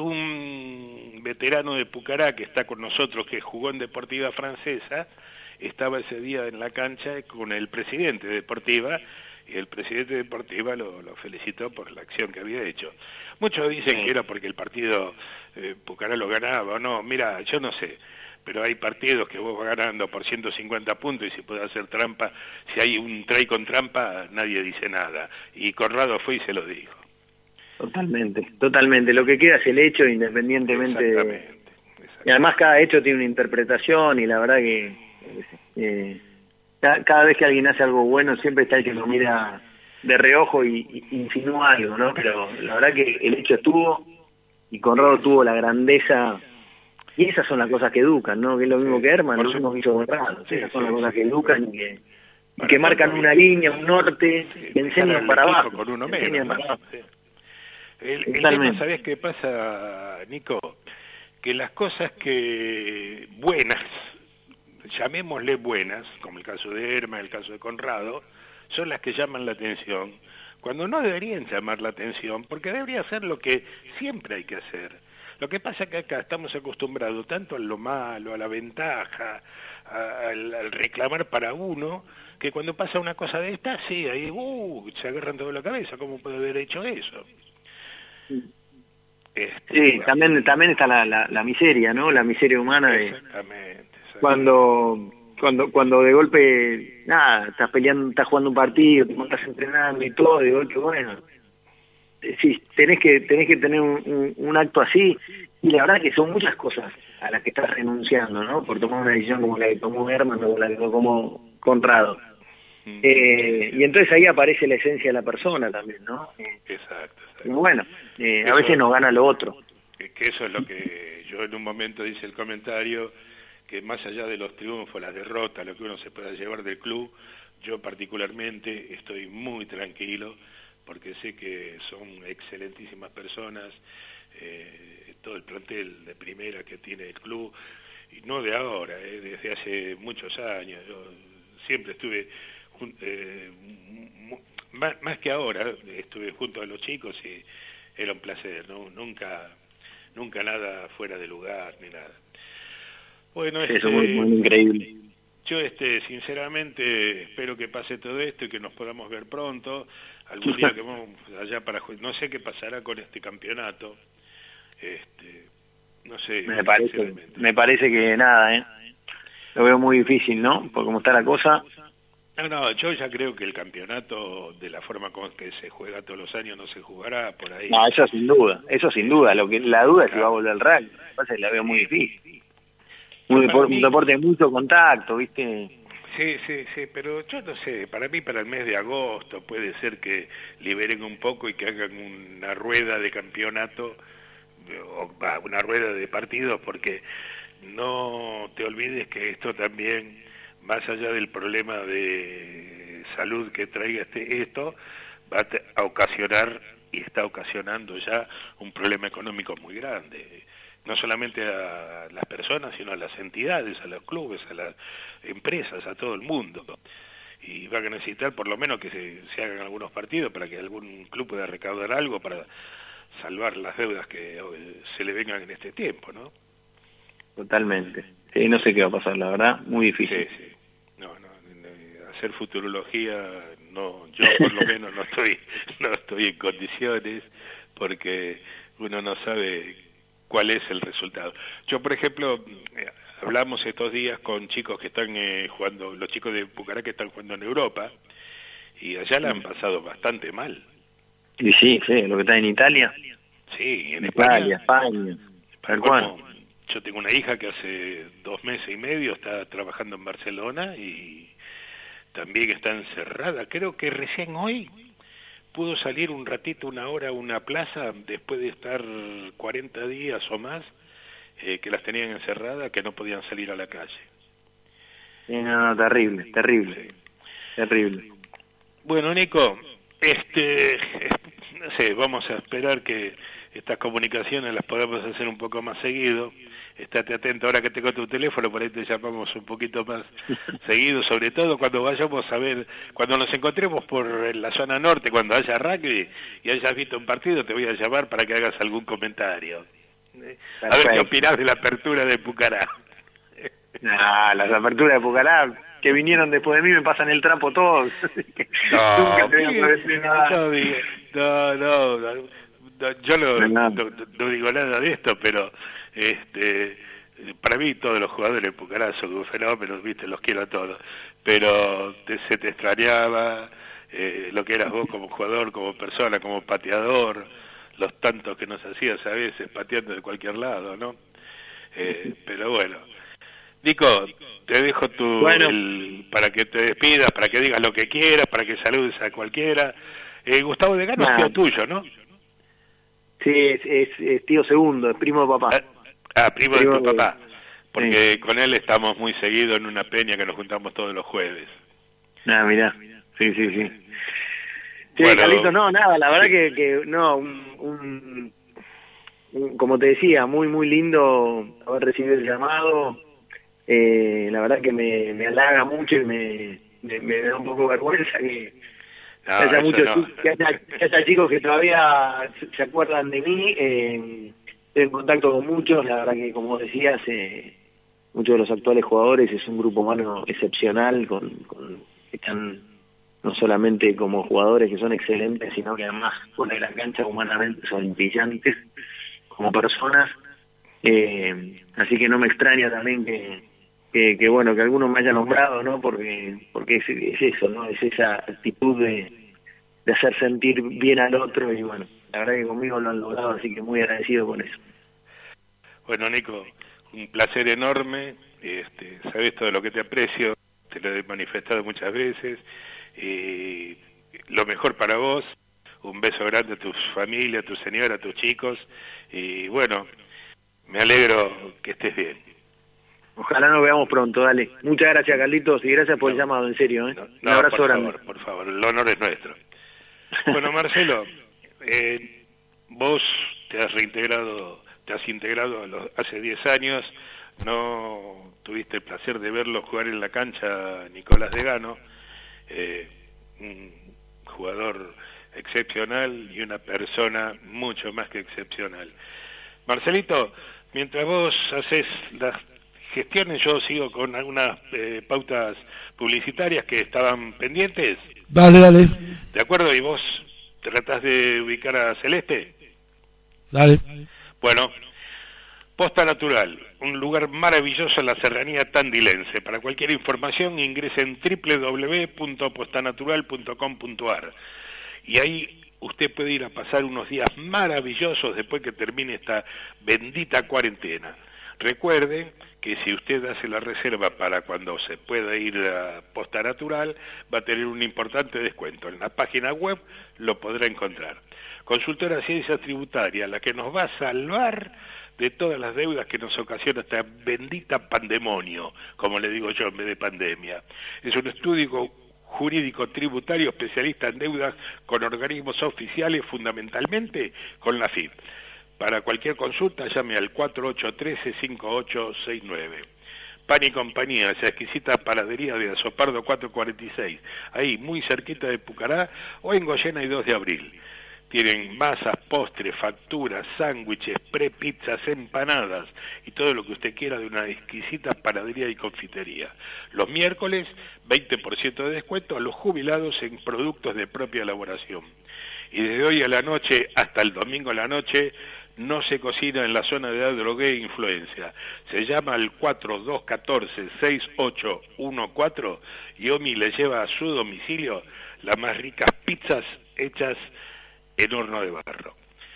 S4: un veterano de Pucará que está con nosotros, que jugó en Deportiva Francesa, estaba ese día en la cancha con el presidente de Deportiva, y el presidente de Deportiva lo, lo felicitó por la acción que había hecho. Muchos dicen sí. que era porque el partido eh, Pucará lo ganaba, o no, mira, yo no sé, pero hay partidos que vos vas ganando por ciento cincuenta puntos y si puede hacer trampa, si hay un try con trampa, nadie dice nada, y Conrado fue y se lo dijo.
S5: Totalmente, totalmente, lo que queda es el hecho independientemente.
S4: Exactamente, exactamente.
S5: Y además cada hecho tiene una interpretación y la verdad que eh, cada, cada vez que alguien hace algo bueno siempre está el que lo mira de reojo y, y insinúa algo, ¿no? Pero la verdad que el hecho estuvo y Conrado tuvo la grandeza, y esas son las cosas que educan, ¿no? Que es lo mismo que Herman, lo mismo que hizo Conrado, sí, esas son las cosas que educan y que, y que marcan una línea, un norte, que enseñan para abajo.
S4: Con uno menos, ¿no? Sí. El, el tema, ¿sabés qué pasa, Nico? Que las cosas que buenas, llamémosle buenas, como el caso de Herman, el caso de Conrado, son las que llaman la atención, cuando no deberían llamar la atención, porque debería ser lo que siempre hay que hacer. Lo que pasa es que acá estamos acostumbrados tanto a lo malo, a la ventaja, a, al, al reclamar para uno, que cuando pasa una cosa de esta, sí, ahí uh, se agarran todo la cabeza, ¿cómo puede haber hecho eso? Este,
S5: sí, bueno. también también está la, la, la miseria, ¿no? La miseria humana de
S4: exactamente, exactamente. cuando
S5: cuando cuando de golpe nada, estás peleando, estás jugando un partido, te estás entrenando y todo, de golpe bueno, sí, tenés que tenés que tener un, un, un acto así, y la verdad que son muchas cosas a las que estás renunciando, ¿no? Por tomar una decisión como la que tomó Herman o la que tomó Conrado. Mm. Eh, y entonces ahí aparece la esencia de la persona también, ¿no?
S4: Exacto, exacto.
S5: Y bueno, eh, a veces nos gana lo otro.
S4: Que, que eso es lo que yo en un momento hice el comentario, que más allá de los triunfos, las derrotas, lo que uno se pueda llevar del club, yo particularmente estoy muy tranquilo, porque sé que son excelentísimas personas, eh, todo el plantel de primera que tiene el club, y no de ahora, eh, desde hace muchos años. Yo siempre estuve, eh, más, más que ahora, estuve junto a los chicos y era un placer, ¿no? Nunca, nunca nada fuera de lugar ni nada. Bueno,
S5: sí,
S4: este,
S5: eso es muy, muy increíble.
S4: Yo, este, sinceramente, espero que pase todo esto y que nos podamos ver pronto. Algún día que vamos allá para... No sé qué pasará con este campeonato. Este, no sé.
S5: Me parece, me parece que nada, ¿eh? Lo veo muy difícil, ¿no? Por cómo está la cosa.
S4: No, no, yo ya creo que el campeonato, de la forma con que se juega todos los años, no se jugará por ahí.
S5: No, eso sin duda, eso sin duda. Lo que La duda es si va a volver el rugby. Lo que pasa es que la veo muy difícil. Un deporte, un deporte de mucho contacto, ¿viste?
S4: Sí, sí, sí, pero yo no sé, para mí para el mes de agosto puede ser que liberen un poco y que hagan una rueda de campeonato, o bah, una rueda de partidos, porque no te olvides que esto también, más allá del problema de salud que traiga este esto, va a ocasionar, y está ocasionando ya, un problema económico muy grande. No solamente a las personas, sino a las entidades, a los clubes, a las empresas, a todo el mundo. Y van a necesitar por lo menos que se, se hagan algunos partidos para que algún club pueda recaudar algo para salvar las deudas que se le vengan en este tiempo, ¿no?
S5: Totalmente. Sí, no sé qué va a pasar, la verdad, muy difícil.
S4: Sí, sí. No, no, hacer futurología, no, yo por lo menos no estoy, no estoy en condiciones, porque uno no sabe cuál es el resultado. Yo, por ejemplo, eh, hablamos estos días con chicos que están eh, jugando, los chicos de Pucará que están jugando en Europa, y allá la han pasado bastante mal.
S5: Y sí, sí, lo que está en Italia.
S4: Sí, en
S5: Italia,
S4: España.
S5: España. Bueno,
S4: yo tengo una hija que hace dos meses y medio está trabajando en Barcelona y también está encerrada. Creo que recién hoy pudo salir un ratito, una hora a una plaza, después de estar cuarenta días o más, eh, que las tenían encerradas, que no podían salir a la calle.
S5: Sí, no, no, terrible, terrible, sí. Terrible.
S4: Bueno, Nico, este, no sé, vamos a esperar que estas comunicaciones las podamos hacer un poco más seguido. Estate atento ahora que tengo tu teléfono, por ahí te llamamos un poquito más seguido, sobre todo cuando vayamos a ver, cuando nos encontremos por la zona norte, cuando haya rugby y hayas visto un partido, te voy a llamar para que hagas algún comentario. Perfecto. A ver qué opinás de la apertura de Pucará.
S5: Nah, las aperturas de Pucará que vinieron después de mí me pasan el trapo todos.
S4: No,
S5: Nunca te voy a decir nada.
S4: No, no, no, no, yo no, no, no, no digo nada de esto, pero este para mí todos los jugadores de Pucará son un fenómeno, viste, los quiero a todos, pero te, se te extrañaba eh, lo que eras vos como jugador, como persona, como pateador, los tantos que nos hacías a veces pateando de cualquier lado, ¿no? Eh, pero bueno, Nico, te dejo tu
S5: bueno.
S4: el, para que te despidas, para que digas lo que quieras, para que saludes a cualquiera. Eh, Gustavo de Gano es tío tuyo, ¿no?
S5: Sí, es, es, es tío segundo, es primo de papá.
S4: Ah, primo, primo de tu papá,
S5: de...
S4: porque
S5: sí.
S4: Con él estamos muy seguidos en una peña que nos juntamos todos los jueves.
S5: Ah, mirá, sí, sí, sí. Sí,
S4: bueno,
S5: Carlito, no, nada, la verdad que, que no, un, un, un, como te decía, muy, muy lindo haber recibido el llamado. Eh, la verdad que me, me halaga mucho y me, me, me da un poco de vergüenza que,
S4: no,
S5: que, haya muchos,
S4: no.
S5: que, haya, que haya chicos que todavía se acuerdan de mí. Eh, estoy en contacto con muchos, la verdad que como decías, eh, muchos de los actuales jugadores es un grupo humano excepcional, con, con están no solamente como jugadores que son excelentes, sino que además fuera de la cancha humanamente son brillantes como personas. Eh, así que no me extraña también que, que, que bueno, que algunos me hayan nombrado, ¿no? Porque porque es, es eso, ¿no? Es esa actitud de, de hacer sentir bien al otro y bueno, la verdad que conmigo lo han logrado, así que muy agradecido con eso.
S4: Bueno, Nico, un placer enorme, este, sabes todo lo que te aprecio, te lo he manifestado muchas veces, y lo mejor para vos, un beso grande a tu familia, a tu señora, a tus chicos, y bueno, me alegro que estés bien.
S5: Ojalá nos veamos pronto, dale. Muchas gracias, Carlitos, y gracias por
S4: no,
S5: el llamado, en serio, ¿eh?
S4: No,
S5: un
S4: no,
S5: abrazo
S4: por
S5: grande.
S4: favor, por favor, el honor es nuestro. Bueno, Marcelo, eh, vos te has reintegrado, te has integrado a los, hace diez años, no tuviste el placer de verlo jugar en la cancha Nicolás de Gano, eh, un jugador excepcional y una persona mucho más que excepcional. Marcelito, mientras vos haces las gestiones, yo sigo con algunas eh, pautas publicitarias que estaban pendientes.
S3: Dale, dale.
S4: ¿De acuerdo? ¿Y vos tratás de ubicar a Celeste?
S3: Dale.
S4: Bueno, Posta Natural, un lugar maravilloso en la serranía tandilense. Para cualquier información ingresen doble u doble u doble u punto postanatural punto com punto a r y ahí usted puede ir a pasar unos días maravillosos después que termine esta bendita cuarentena. Recuerden que si usted hace la reserva para cuando se pueda ir a Posta Natural, va a tener un importante descuento. En la página web lo podrá encontrar. Consultora Ciencia Tributaria, la que nos va a salvar de todas las deudas que nos ocasiona esta bendita pandemonio, como le digo yo en vez de pandemia. Es un estudio jurídico tributario especialista en deudas con organismos oficiales, fundamentalmente con la F I P. Para cualquier consulta llame al cuatro ocho uno tres, cinco ocho seis nueve. Pan y Compañía, esa exquisita panadería de Azopardo cuatrocientos cuarenta y seis, ahí muy cerquita de Pucará, o en Goyena y dos de abril. Tienen masas, postres, facturas, sándwiches, pre-pizzas, empanadas y todo lo que usted quiera de una exquisita panadería y confitería. Los miércoles, veinte por ciento de descuento a los jubilados en productos de propia elaboración. Y desde hoy a la noche hasta el domingo a la noche no se cocina en la zona de drogué e influencia. Se llama al cuatro dos uno cuatro, seis ocho uno cuatro y Omi le lleva a su domicilio las más ricas pizzas hechas en horno de barro.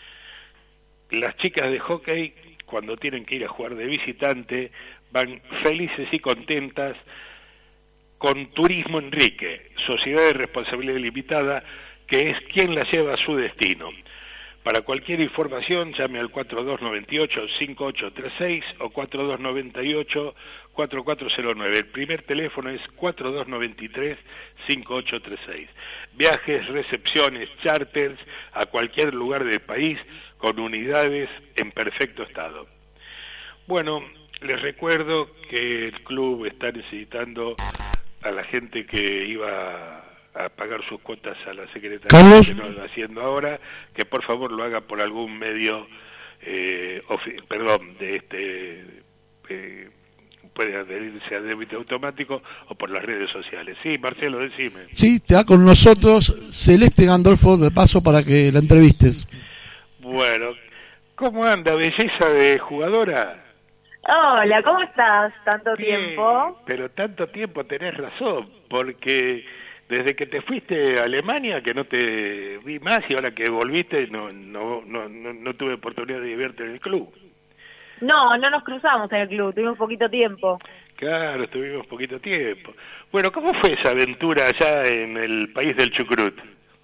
S4: Las chicas de hockey, cuando tienen que ir a jugar de visitante, van felices y contentas con Turismo Enrique, sociedad de responsabilidad limitada, que es quien las lleva a su destino. Para cualquier información llame al cuatro dos nueve ocho, cinco ocho tres seis o cuatro dos nueve ocho, cuatro cuatro cero nueve. El primer teléfono es cuatro dos nueve tres, cinco ocho tres seis. Viajes, recepciones, charters a cualquier lugar del país con unidades en perfecto estado. Bueno, les recuerdo que el club está necesitando a la gente que iba a pagar sus cuotas a la Secretaría,
S3: Carlos,
S4: que no lo está haciendo ahora, que por favor lo haga por algún medio, eh, ofi- perdón, de este, eh, puede adherirse a débito automático o por las redes sociales. Sí, Marcelo, decime.
S3: Sí, te da con nosotros Celeste Gandolfo, de paso para que la entrevistes.
S4: Bueno, ¿cómo anda, belleza de jugadora?
S6: Hola, ¿cómo estás? Tanto
S4: Bien,
S6: tiempo.
S4: pero tanto tiempo, tenés razón, porque desde que te fuiste a Alemania que no te vi más y ahora que volviste no no no no, no tuve oportunidad de verte en el club.
S6: No, no nos cruzamos en el club, tuvimos poquito tiempo.
S4: Claro, estuvimos poquito tiempo. Bueno, ¿cómo fue esa aventura allá en el país del Chucrut?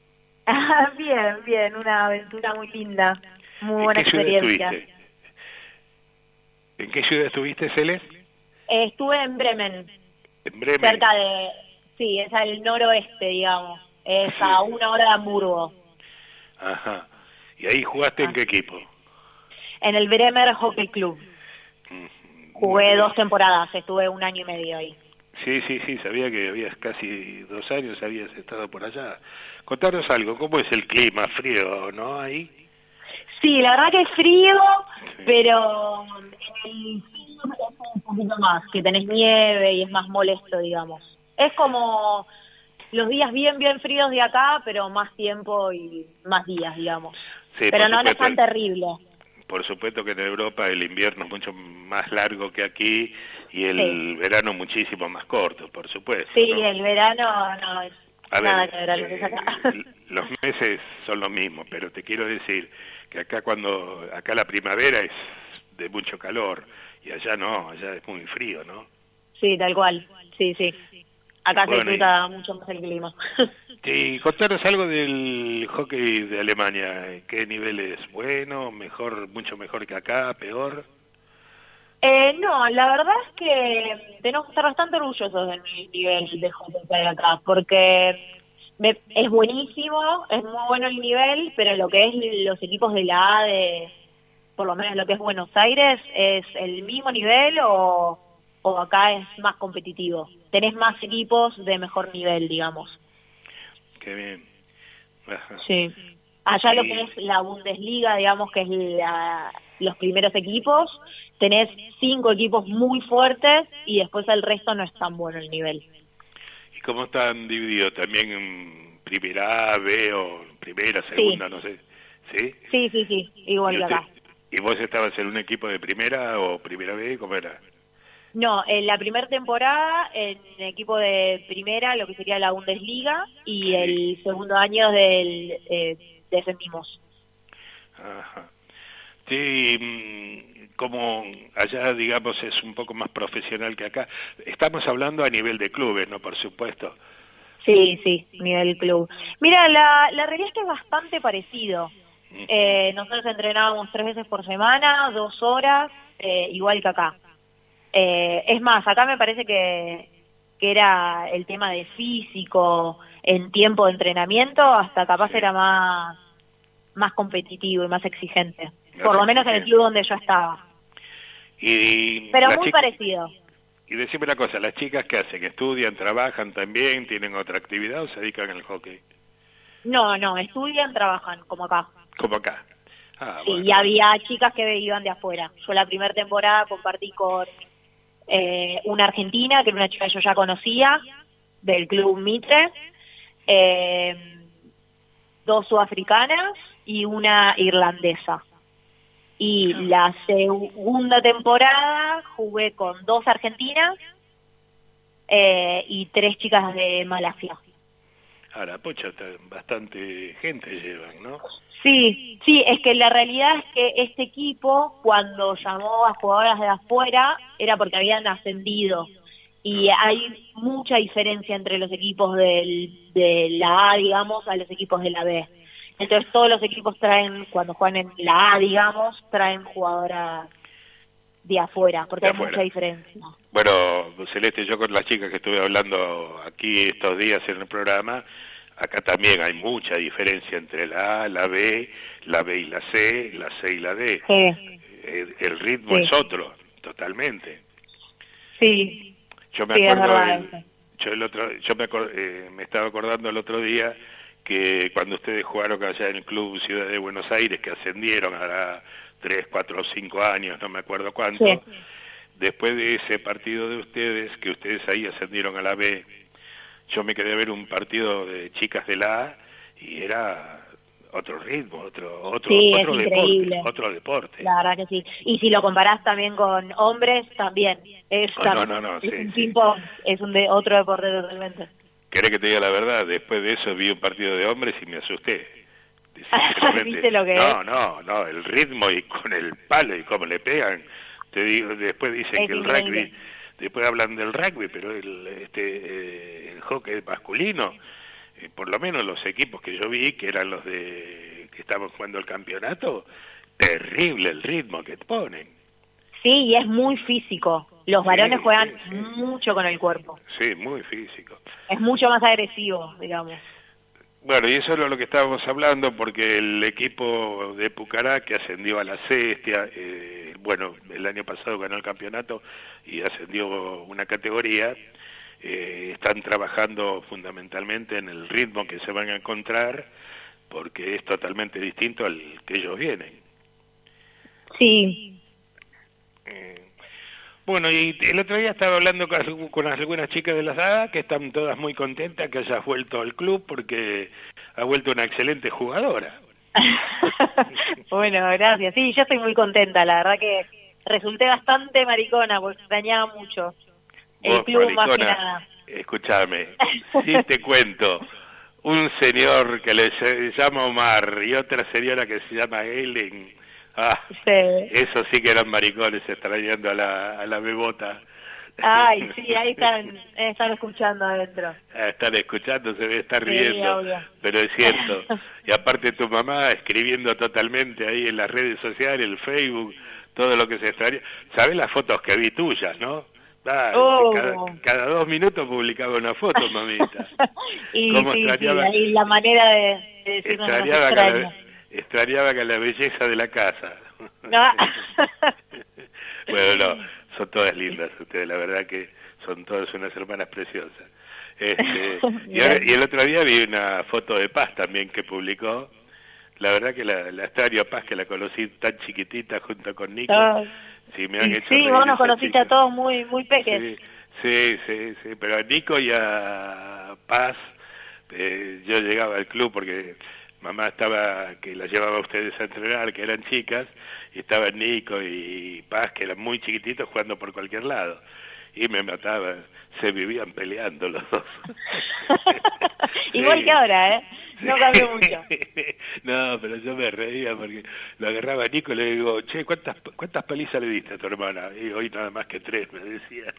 S6: Bien, bien, una aventura muy linda, muy buena
S4: ¿En qué ciudad
S6: experiencia.
S4: estuviste? ¿En qué ciudad estuviste, Celeste?
S6: Eh, estuve en Bremen,
S4: En Bremen.
S6: cerca de, sí, es al noroeste, digamos, es a una hora de Hamburgo,
S4: Ajá. ¿Y ahí jugaste en
S6: Ah.
S4: qué equipo?
S6: en el Bremer Hockey Club.
S4: Mm,
S6: Jugué
S4: muy
S6: dos
S4: bien.
S6: temporadas, estuve un año y medio ahí.
S4: Sí, sí, sí, sabía que habías casi dos años, habías estado por allá. Contanos algo, ¿cómo es el clima? Frío, ¿no? Ahí.
S6: Sí, la verdad que es frío,
S4: Sí.
S6: pero en el frío es un poquito más, que tenés nieve y es más molesto, digamos. Es como los días bien, bien fríos de acá, pero más tiempo y más días, digamos.
S4: Sí,
S6: pero
S4: por
S6: no, no es
S4: supuesto,
S6: tan terrible.
S4: Por supuesto que en Europa el invierno es mucho más largo que aquí y el
S6: Sí.
S4: verano muchísimo más corto, por supuesto.
S6: Sí,
S4: ¿no?
S6: el verano no es
S4: A
S6: nada
S4: ver,
S6: que ver a lo que es acá.
S4: eh, los meses son lo mismo, pero te quiero decir que acá cuando acá la primavera es de mucho calor y allá no, allá es muy frío, ¿no?
S6: Sí, tal cual. Sí, sí. Acá
S4: Bueno,
S6: se disfruta mucho más el clima.
S4: Sí, contanos algo del hockey de Alemania. ¿Qué nivel es? ¿Bueno, mejor, mucho mejor que acá, peor?
S6: Eh, no, la verdad es que tenemos que estar bastante orgullosos del nivel de hockey que hay acá, porque me- es buenísimo, es muy bueno el nivel, pero lo que es los equipos de la A, de por lo menos lo que es Buenos Aires, ¿es el mismo nivel o, o acá es más competitivo? Tenés más equipos de mejor nivel, digamos.
S4: Qué bien. Ajá.
S6: Sí. Allá lo
S4: Sí.
S6: que es la Bundesliga, digamos que es la, los primeros equipos, tenés cinco equipos muy fuertes y después el resto no es tan bueno el nivel.
S4: ¿Y cómo están divididos? ¿También en primera A, B o primera, segunda,
S6: sí.
S4: no sé? ¿Sí?
S6: Sí, sí, sí, igual que acá.
S4: ¿Y vos estabas en un equipo de primera o primera B? ¿Cómo era?
S6: No, en la primera temporada en el equipo de primera, lo que sería la Bundesliga, y
S4: Sí.
S6: el segundo año del eh, descendimos.
S4: Ajá. Sí, como allá, digamos, es un poco más profesional que acá. Estamos hablando a nivel de clubes, ¿no? Por supuesto.
S6: Sí, sí, nivel club. Mira, la, la realidad es que es bastante parecido. Eh, nosotros entrenábamos tres veces por semana, dos horas, eh, igual que acá. Eh, es más, acá me parece que, que era el tema de físico en tiempo de entrenamiento, hasta capaz
S4: Sí.
S6: era más, más competitivo y más exigente.
S4: Más
S6: Por lo menos en el
S4: exigente.
S6: club donde yo estaba.
S4: Y
S6: Pero
S4: las
S6: muy
S4: chicas-
S6: parecido.
S4: Y decime una cosa, ¿las chicas qué hacen? ¿Estudian, trabajan también, tienen otra actividad o se dedican al hockey?
S6: No, no, estudian, trabajan, como acá.
S4: Como acá. Ah,
S6: Sí,
S4: bueno.
S6: y había chicas que iban de afuera. Yo la primera temporada compartí con eh, una argentina, que era una chica que yo ya conocía, del club Mitre, eh, dos sudafricanas y una irlandesa. Y la segunda temporada jugué con dos argentinas eh, y tres chicas de Malasia.
S4: Ahora, pocha, bastante gente llevan, ¿no?
S6: Sí, sí, es que la realidad es que este equipo, cuando llamó a jugadoras de afuera, era porque habían ascendido. Y hay mucha diferencia entre los equipos del, de la A, digamos, a los equipos de la B. Entonces todos los equipos traen, cuando juegan en la A, digamos, traen jugadoras de afuera, porque
S4: De
S6: hay
S4: afuera.
S6: mucha diferencia.
S4: Bueno, Celeste, yo con las chicas que estuve hablando aquí estos días en el programa, acá también hay mucha diferencia entre la A, la B, la B y la C, la C y la D.
S6: Sí,
S4: El, el ritmo
S6: Sí.
S4: es otro, totalmente.
S6: sí,
S4: Yo me
S6: sí, es
S4: acuerdo,
S6: verdad
S4: el-
S6: eso.
S4: yo el otro, yo me, acor- eh, me estaba acordando el otro día que cuando ustedes jugaron allá en el Club Ciudad de Buenos Aires, que ascendieron a tres, cuatro o cinco años, no me acuerdo cuánto,
S6: Sí.
S4: después de ese partido de ustedes, que ustedes ahí ascendieron a la B, yo me quedé a ver un partido de chicas de la A y era otro ritmo, otro otro
S6: Sí, es
S4: otro
S6: increíble.
S4: deporte, otro deporte.
S6: La verdad que sí. Y si lo comparás también con hombres, también. Es,
S4: Oh, no, no, no,
S6: es
S4: sí,
S6: un
S4: sí.
S6: ping-pong, es un de, otro deporte totalmente.
S4: ¿Querés que te diga la verdad? Después de eso vi un partido de hombres y me asusté. Sinceramente.
S6: ¿Viste lo que
S4: no,
S6: es?
S4: no, no, el ritmo y con el palo y cómo le pegan. Te digo, después dicen
S6: Es
S4: que el
S6: increíble.
S4: rugby, después hablan del rugby, pero el este eh, el hockey masculino, eh, por lo menos los equipos que yo vi, que eran los de que estaban jugando el campeonato, terrible el ritmo que ponen.
S6: Sí, y es muy físico. Los varones
S4: Sí,
S6: juegan
S4: sí, sí.
S6: mucho con el cuerpo.
S4: Sí, muy físico.
S6: Es mucho más agresivo, digamos.
S4: Bueno, y eso es lo que estábamos hablando, porque el equipo de Pucará, que ascendió a la C, este, eh, bueno, el año pasado ganó el campeonato y ascendió una categoría, eh, están trabajando fundamentalmente en el ritmo que se van a encontrar, porque es totalmente distinto al que ellos vienen.
S6: Sí,
S4: Eh, Bueno, y el otro día estaba hablando con, con algunas chicas de la saga que están todas muy contentas que hayas vuelto al club porque ha vuelto una excelente jugadora.
S6: bueno, gracias. Sí, yo estoy muy contenta. La verdad que resulté bastante maricona porque extrañaba mucho el
S4: Vos,
S6: club más que
S4: maricona,
S6: nada.
S4: escúchame, si te cuento, un señor que le se llama Omar y otra señora que se llama Ellen, ah,
S6: Sí.
S4: eso sí que eran maricones extrañando a la, a la bebota.
S6: Ay, sí, ahí están, están escuchando adentro.
S4: Ah, están escuchando, se debe estar
S6: Sí,
S4: riendo,
S6: obvio.
S4: pero es cierto. Y aparte tu mamá escribiendo totalmente ahí en las redes sociales, el Facebook, todo lo que se extraña. ¿Sabes las fotos que vi tuyas, no? Ah,
S6: Oh.
S4: cada, cada dos minutos publicaba una foto, mamita.
S6: y
S4: ¿Cómo
S6: sí, sí,
S4: extrañaba?
S6: ahí la manera de, de decir una cosa
S4: Extrañaba que,
S6: extraña.
S4: la, extrañaba que la belleza de la casa.
S6: No.
S4: Bueno, no, son todas lindas ustedes, la verdad que son todas unas hermanas preciosas. Este, y, ahora- y el otro día vi una foto de Paz también que publicó, La verdad que la, la extraño a Paz, que la conocí tan chiquitita junto con Nico.
S6: Ah,
S4: sí, me han
S6: y
S4: hecho
S6: sí,
S4: reír
S6: vos nos
S4: esas
S6: conociste
S4: chicas.
S6: a todos muy muy pequeños.
S4: Sí, sí, sí, sí, pero a Nico y a Paz, eh, yo llegaba al club porque mamá estaba, que la llevaba a ustedes a entrenar, que eran chicas, y estaban Nico y Paz, que eran muy chiquititos, jugando por cualquier lado. Y me mataban, se vivían peleando los dos.
S6: Igual
S4: Sí.
S6: que ahora, ¿eh? No cambió mucho.
S4: No, pero yo me reía porque lo agarraba a Nico y le digo, che, ¿cuántas cuántas palizas le diste a tu hermana? Y hoy nada más que tres, me decía.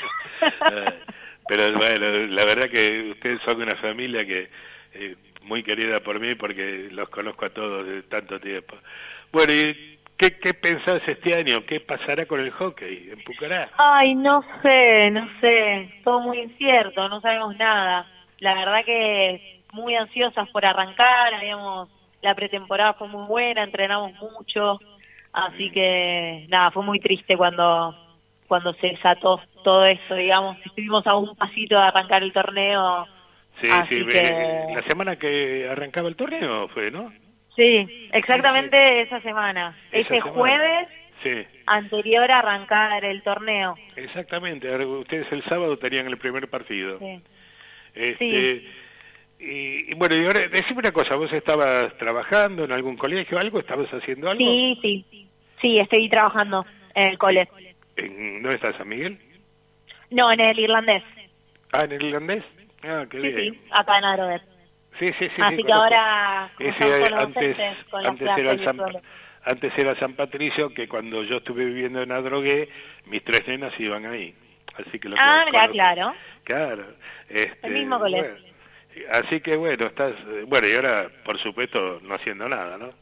S4: Pero bueno, la verdad que ustedes son una familia que eh, muy querida por mí porque los conozco a todos de tanto tiempo. Bueno, ¿y qué, qué pensás este año? ¿Qué pasará con el hockey en Pucará?
S6: Ay, no sé, no sé. Todo muy incierto, no sabemos nada. La verdad que muy ansiosas por arrancar. Habíamos, la pretemporada fue muy buena, entrenamos mucho. Así que, nada, fue muy triste cuando cuando se desató todo eso, digamos. Estuvimos a un pasito de arrancar el torneo.
S4: Sí,
S6: así
S4: sí,
S6: que...
S4: eh, la semana que arrancaba el torneo fue, ¿no?
S6: Sí, exactamente esa semana.
S4: Esa
S6: Ese
S4: semana.
S6: jueves
S4: Sí,
S6: anterior a arrancar el torneo.
S4: exactamente. Ahora, ustedes el sábado tenían el primer partido.
S6: Sí.
S4: Este,
S6: Sí.
S4: y, y bueno, y ahora, decime una cosa, ¿vos estabas trabajando en algún colegio, algo? ¿Estabas haciendo algo?
S6: Sí, sí. Sí, estoy trabajando en el cole.
S4: ¿En, ¿Dónde estás, San Miguel?
S6: No, en el irlandés.
S4: Ah, ¿en el irlandés? Ah, qué
S6: Sí,
S4: bien.
S6: sí, acá en Adroguet.
S4: Sí, sí, sí.
S6: Así
S4: sí,
S6: que
S4: conozco.
S6: ahora, como
S4: Ese,
S6: están con los
S4: antes,
S6: docentes, con las
S4: antes, era
S6: clases
S4: el San,
S6: virtuales.
S4: antes era San Patricio, que cuando yo estuve viviendo en Adrogué, mis tres nenas iban ahí. Así que lo
S6: Ah,
S4: que
S6: mirá,
S4: conozco.
S6: claro.
S4: Claro. Este,
S6: El mismo colegio.
S4: bueno, así que bueno, estás... eh, Bueno, y ahora, por supuesto, no haciendo nada, ¿no?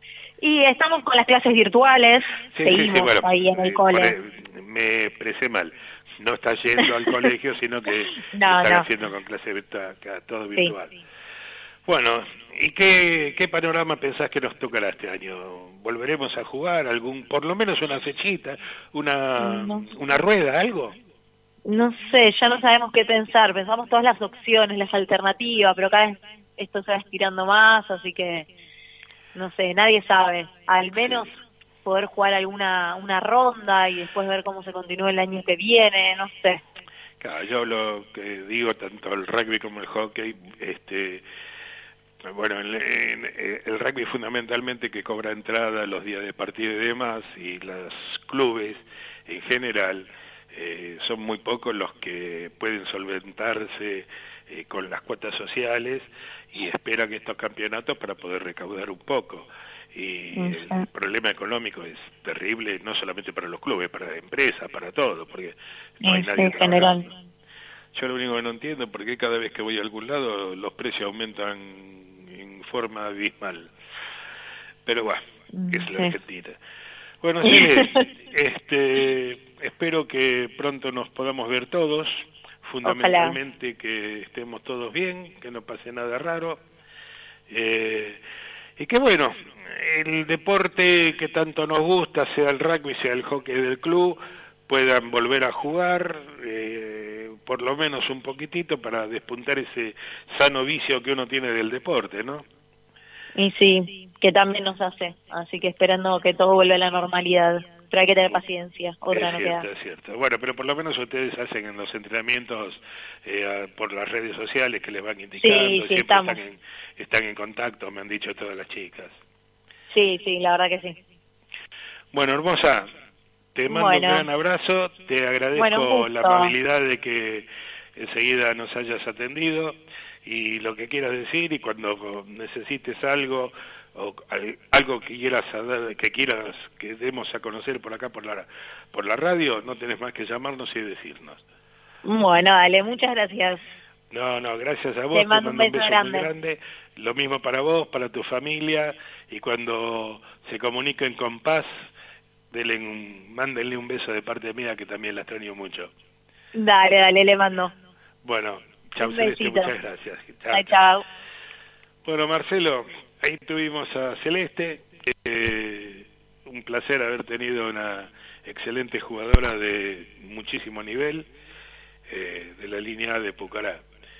S6: Y estamos con las clases virtuales,
S4: Sí,
S6: seguimos
S4: sí, sí, bueno,
S6: ahí en el
S4: eh,
S6: cole.
S4: por ahí me expresé mal. No estás yendo al colegio, sino que
S6: No,
S4: están
S6: no.
S4: haciendo con clase virtual, acá, todo
S6: Sí.
S4: virtual. Bueno, ¿y qué, qué panorama pensás que nos tocará este año? ¿Volveremos a jugar algún, por lo menos una fechita, una,
S6: No.
S4: una rueda, algo?
S6: No sé, ya no sabemos qué pensar. Pensamos todas las opciones, las alternativas, pero cada vez esto se va estirando más, así que no sé, nadie sabe. Al menos poder jugar alguna una ronda y después ver cómo se continúa el año que viene, no sé.
S4: Claro, yo lo que digo, tanto el rugby como el hockey, este, bueno, en, en, en el rugby fundamentalmente que cobra entrada los días de partido y demás, y los clubes en general eh, son muy pocos los que pueden solventarse eh, con las cuotas sociales y esperan estos campeonatos para poder recaudar un poco. Y el problema económico es terrible, no solamente para los clubes, para la empresa, para todo, porque no hay nadie
S6: en general.
S4: trabajando. Yo lo único que no entiendo es por qué cada vez que voy a algún lado los precios aumentan en forma abismal. Pero bueno, es la Argentina. Bueno, sí, este, espero que pronto nos podamos ver todos, fundamentalmente Ojalá. Que estemos todos bien, que no pase nada raro. Eh, y que bueno, el deporte que tanto nos gusta, sea el rugby, sea el hockey del club, puedan volver a jugar, eh, por lo menos un poquitito, para despuntar ese sano vicio que uno tiene del deporte, ¿no?
S6: Y sí, que también nos hace, así que esperando que todo vuelva a la normalidad, pero hay que tener paciencia, otra
S4: es
S6: no
S4: cierto,
S6: queda.
S4: Es cierto, bueno, pero por lo menos ustedes hacen en los entrenamientos eh, por las redes sociales que les van indicando,
S6: sí, sí,
S4: siempre
S6: estamos.
S4: están en, están en contacto, me han dicho todas las chicas.
S6: Sí, sí, la verdad que sí.
S4: Bueno, hermosa, te mando
S6: bueno.
S4: un gran abrazo, te agradezco
S6: bueno,
S4: la amabilidad de que enseguida nos hayas atendido y lo que quieras decir, y cuando necesites algo o algo que quieras que quieras que demos a conocer por acá por la por la radio, no tenés más que llamarnos y decirnos.
S6: Bueno, dale, muchas gracias.
S4: No, no, gracias a vos,
S6: te mando,
S4: te mando un beso,
S6: un beso grande.
S4: muy grande, lo mismo para vos, para tu familia, y cuando se comuniquen con Paz, denle un, mándenle un beso de parte mía, que también la extraño mucho.
S6: Dale, dale, le mando.
S4: Bueno, chau,
S6: un
S4: Celeste,
S6: besito.
S4: muchas gracias. Chau,
S6: chau, chau.
S4: Bueno, Marcelo, ahí tuvimos a Celeste, eh, un placer haber tenido una excelente jugadora de muchísimo nivel, eh, de la línea A de Pucará.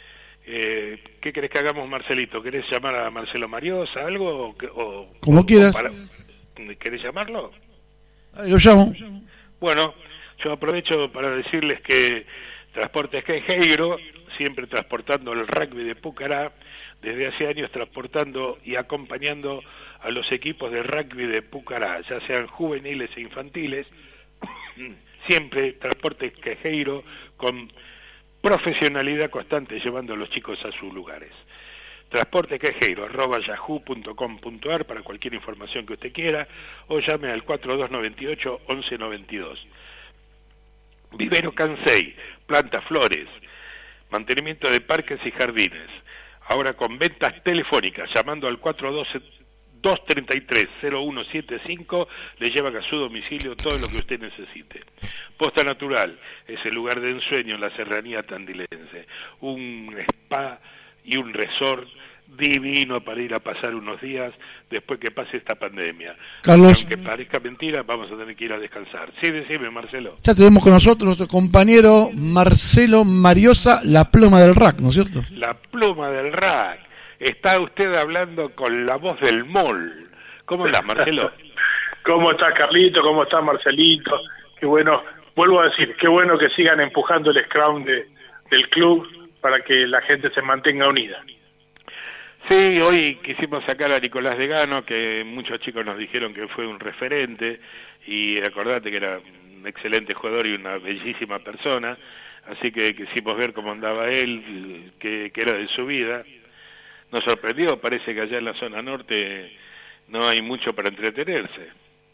S4: Eh, ¿Qué querés que hagamos, Marcelito? ¿Querés llamar a Marcelo Mariosa, algo? O, o,
S3: Como
S4: o,
S3: quieras.
S4: O para... ¿Querés llamarlo?
S3: Ahí lo llamo.
S4: Bueno, yo aprovecho para decirles que Transportes Quejeiro, siempre transportando el rugby de Pucará, desde hace años transportando y acompañando a los equipos de rugby de Pucará, ya sean juveniles e infantiles, siempre Transportes Quejeiro con profesionalidad constante llevando a los chicos a sus lugares. Transporte Quejeiro, arroba yahoo punto com punto ar para cualquier información que usted quiera, o llame al cuatro dos nueve ocho, once noventa y dos. Vivero Cansei, planta flores, mantenimiento de parques y jardines, ahora con ventas telefónicas, llamando al cuatro dos dos tres tres, cero uno siete cinco, le llevan a su domicilio todo lo que usted necesite. Posta Natural, es el lugar de ensueño en la serranía tandilense, un spa y un resort divino para ir a pasar unos días después que pase esta pandemia.
S3: Carlos,
S4: aunque parezca mentira, vamos a tener que ir a descansar. Sí, decime, Marcelo.
S3: Ya tenemos con nosotros nuestro compañero Marcelo Mariosa, la pluma del rack, ¿no es cierto?
S4: La pluma del rack. Está usted hablando con la voz del mall. ¿Cómo estás, Marcelo?
S7: ¿Cómo estás, Carlito? ¿Cómo estás, Marcelito? Qué bueno, vuelvo a decir, qué bueno que sigan empujando el scrum de, del club para que la gente se mantenga unida.
S4: Sí, hoy quisimos sacar a Nicolás Degano, que muchos chicos nos dijeron que fue un referente, y acordate que era un excelente jugador y una bellísima persona, así que quisimos ver cómo andaba él, qué, qué era de su vida. Nos sorprendió, parece que allá en la zona norte no hay mucho para entretenerse.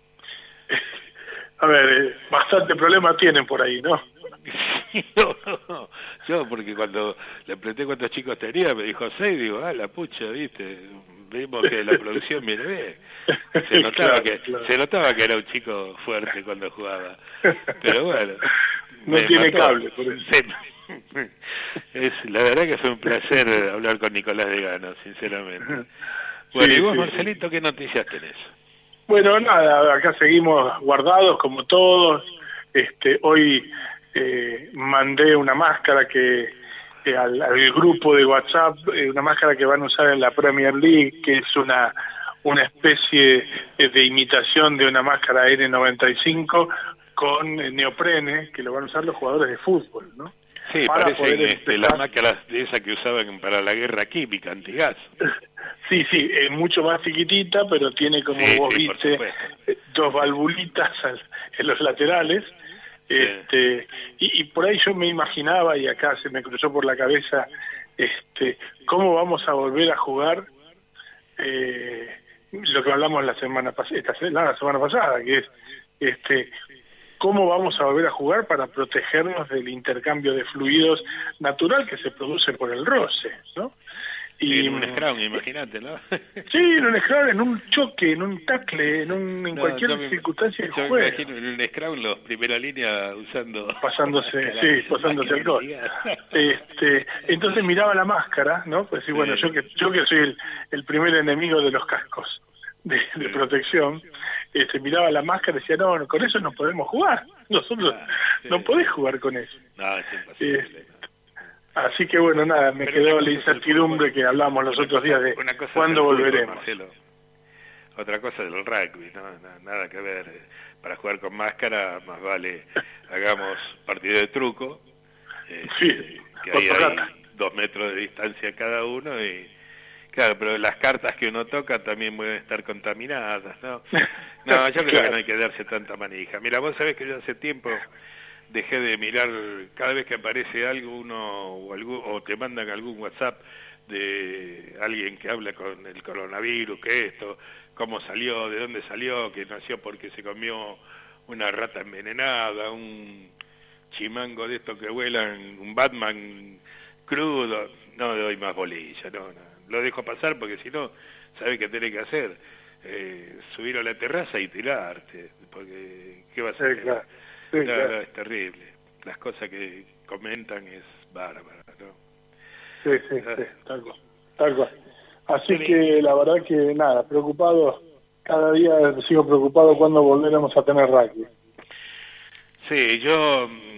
S7: A ver, eh, bastante problema tienen por ahí, ¿no?
S4: Sí, no, no, yo porque cuando le pregunté cuántos chicos tenía, me dijo seis, digo, ah, la pucha, viste, vimos que la producción viene bien. Se notaba, claro, que, claro. se notaba que era un chico fuerte cuando jugaba, pero bueno.
S7: No tiene mató. Cable, por eso.
S4: Sí. Es, la verdad que fue un placer hablar con Nicolás Degano, sinceramente. Bueno, sí, y vos, sí, Marcelito, ¿qué noticias tenés?
S7: Bueno, nada, acá seguimos guardados como todos. Este, hoy eh, mandé una máscara que eh, al, al grupo de WhatsApp, eh, una máscara que van a usar en la Premier League, que es una una especie de imitación de una máscara ene noventa y cinco con neoprene, que lo van a usar los jugadores de fútbol, ¿no?
S4: Sí, para parecen este, las máquinas de esas que usaban para la guerra química, antigas.
S7: Sí, sí, es mucho más chiquitita, pero tiene, como sí, vos sí, viste, dos valvulitas al, en los laterales. Sí. Este, y, y por ahí yo me imaginaba, y acá se me cruzó por la cabeza, este, cómo vamos a volver a jugar eh, lo que hablamos la semana pasada, esta la semana pasada, que es este cómo vamos a volver a jugar para protegernos del intercambio de fluidos natural que se produce por el roce, ¿no?
S4: Y sí, en un scrum, imagínate, ¿no?
S7: Sí, en un scrum, en un choque, en un tackle, en, un, en no, cualquier me, circunstancia del juego.
S4: Yo me imagino en un scrum los primera línea usando...
S7: Pasándose, sí, pasándose el gol. Este, entonces miraba la máscara, ¿no? Pues sí, sí. Bueno, yo que yo que soy el, el primer enemigo de los cascos de, de protección, este, miraba la máscara y decía, no, con eso no podemos jugar. Nosotros ah, sí. no podés jugar con eso.
S4: No, es imposible.
S7: Eh, así que bueno, nada, me Pero quedó la incertidumbre que hablamos los otros días de cuándo volveremos.
S4: Marcelo. Otra cosa del rugby, ¿no? Nada que ver. Para jugar con máscara, más vale hagamos partido de truco. Eh,
S7: sí,
S4: que ahí hay dos metros de distancia cada uno y... Claro, pero las cartas que uno toca también pueden estar contaminadas, ¿no? No, yo creo claro. que no hay que darse tanta manija. Mira, vos sabés que yo hace tiempo dejé de mirar, cada vez que aparece algo, uno o, algún, o te mandan algún WhatsApp de alguien que habla con el coronavirus, que esto, cómo salió, de dónde salió, que nació porque se comió una rata envenenada, un chimango de estos que vuelan, un Batman crudo. No le doy más bolilla, no, no. Lo dejo pasar porque si no, ¿sabes qué tenés que hacer? Eh, subir a la terraza y tirarte, porque ¿qué va a hacer?
S7: Sí, claro. Sí,
S4: no,
S7: claro.
S4: No, es terrible. Las cosas que comentan es bárbara, ¿no?
S7: Sí, sí, ah. sí, tal cual, tal cual. Así sí. que la verdad que nada, preocupado, cada día sigo preocupado cuando volveremos a tener rugby.
S4: Sí, yo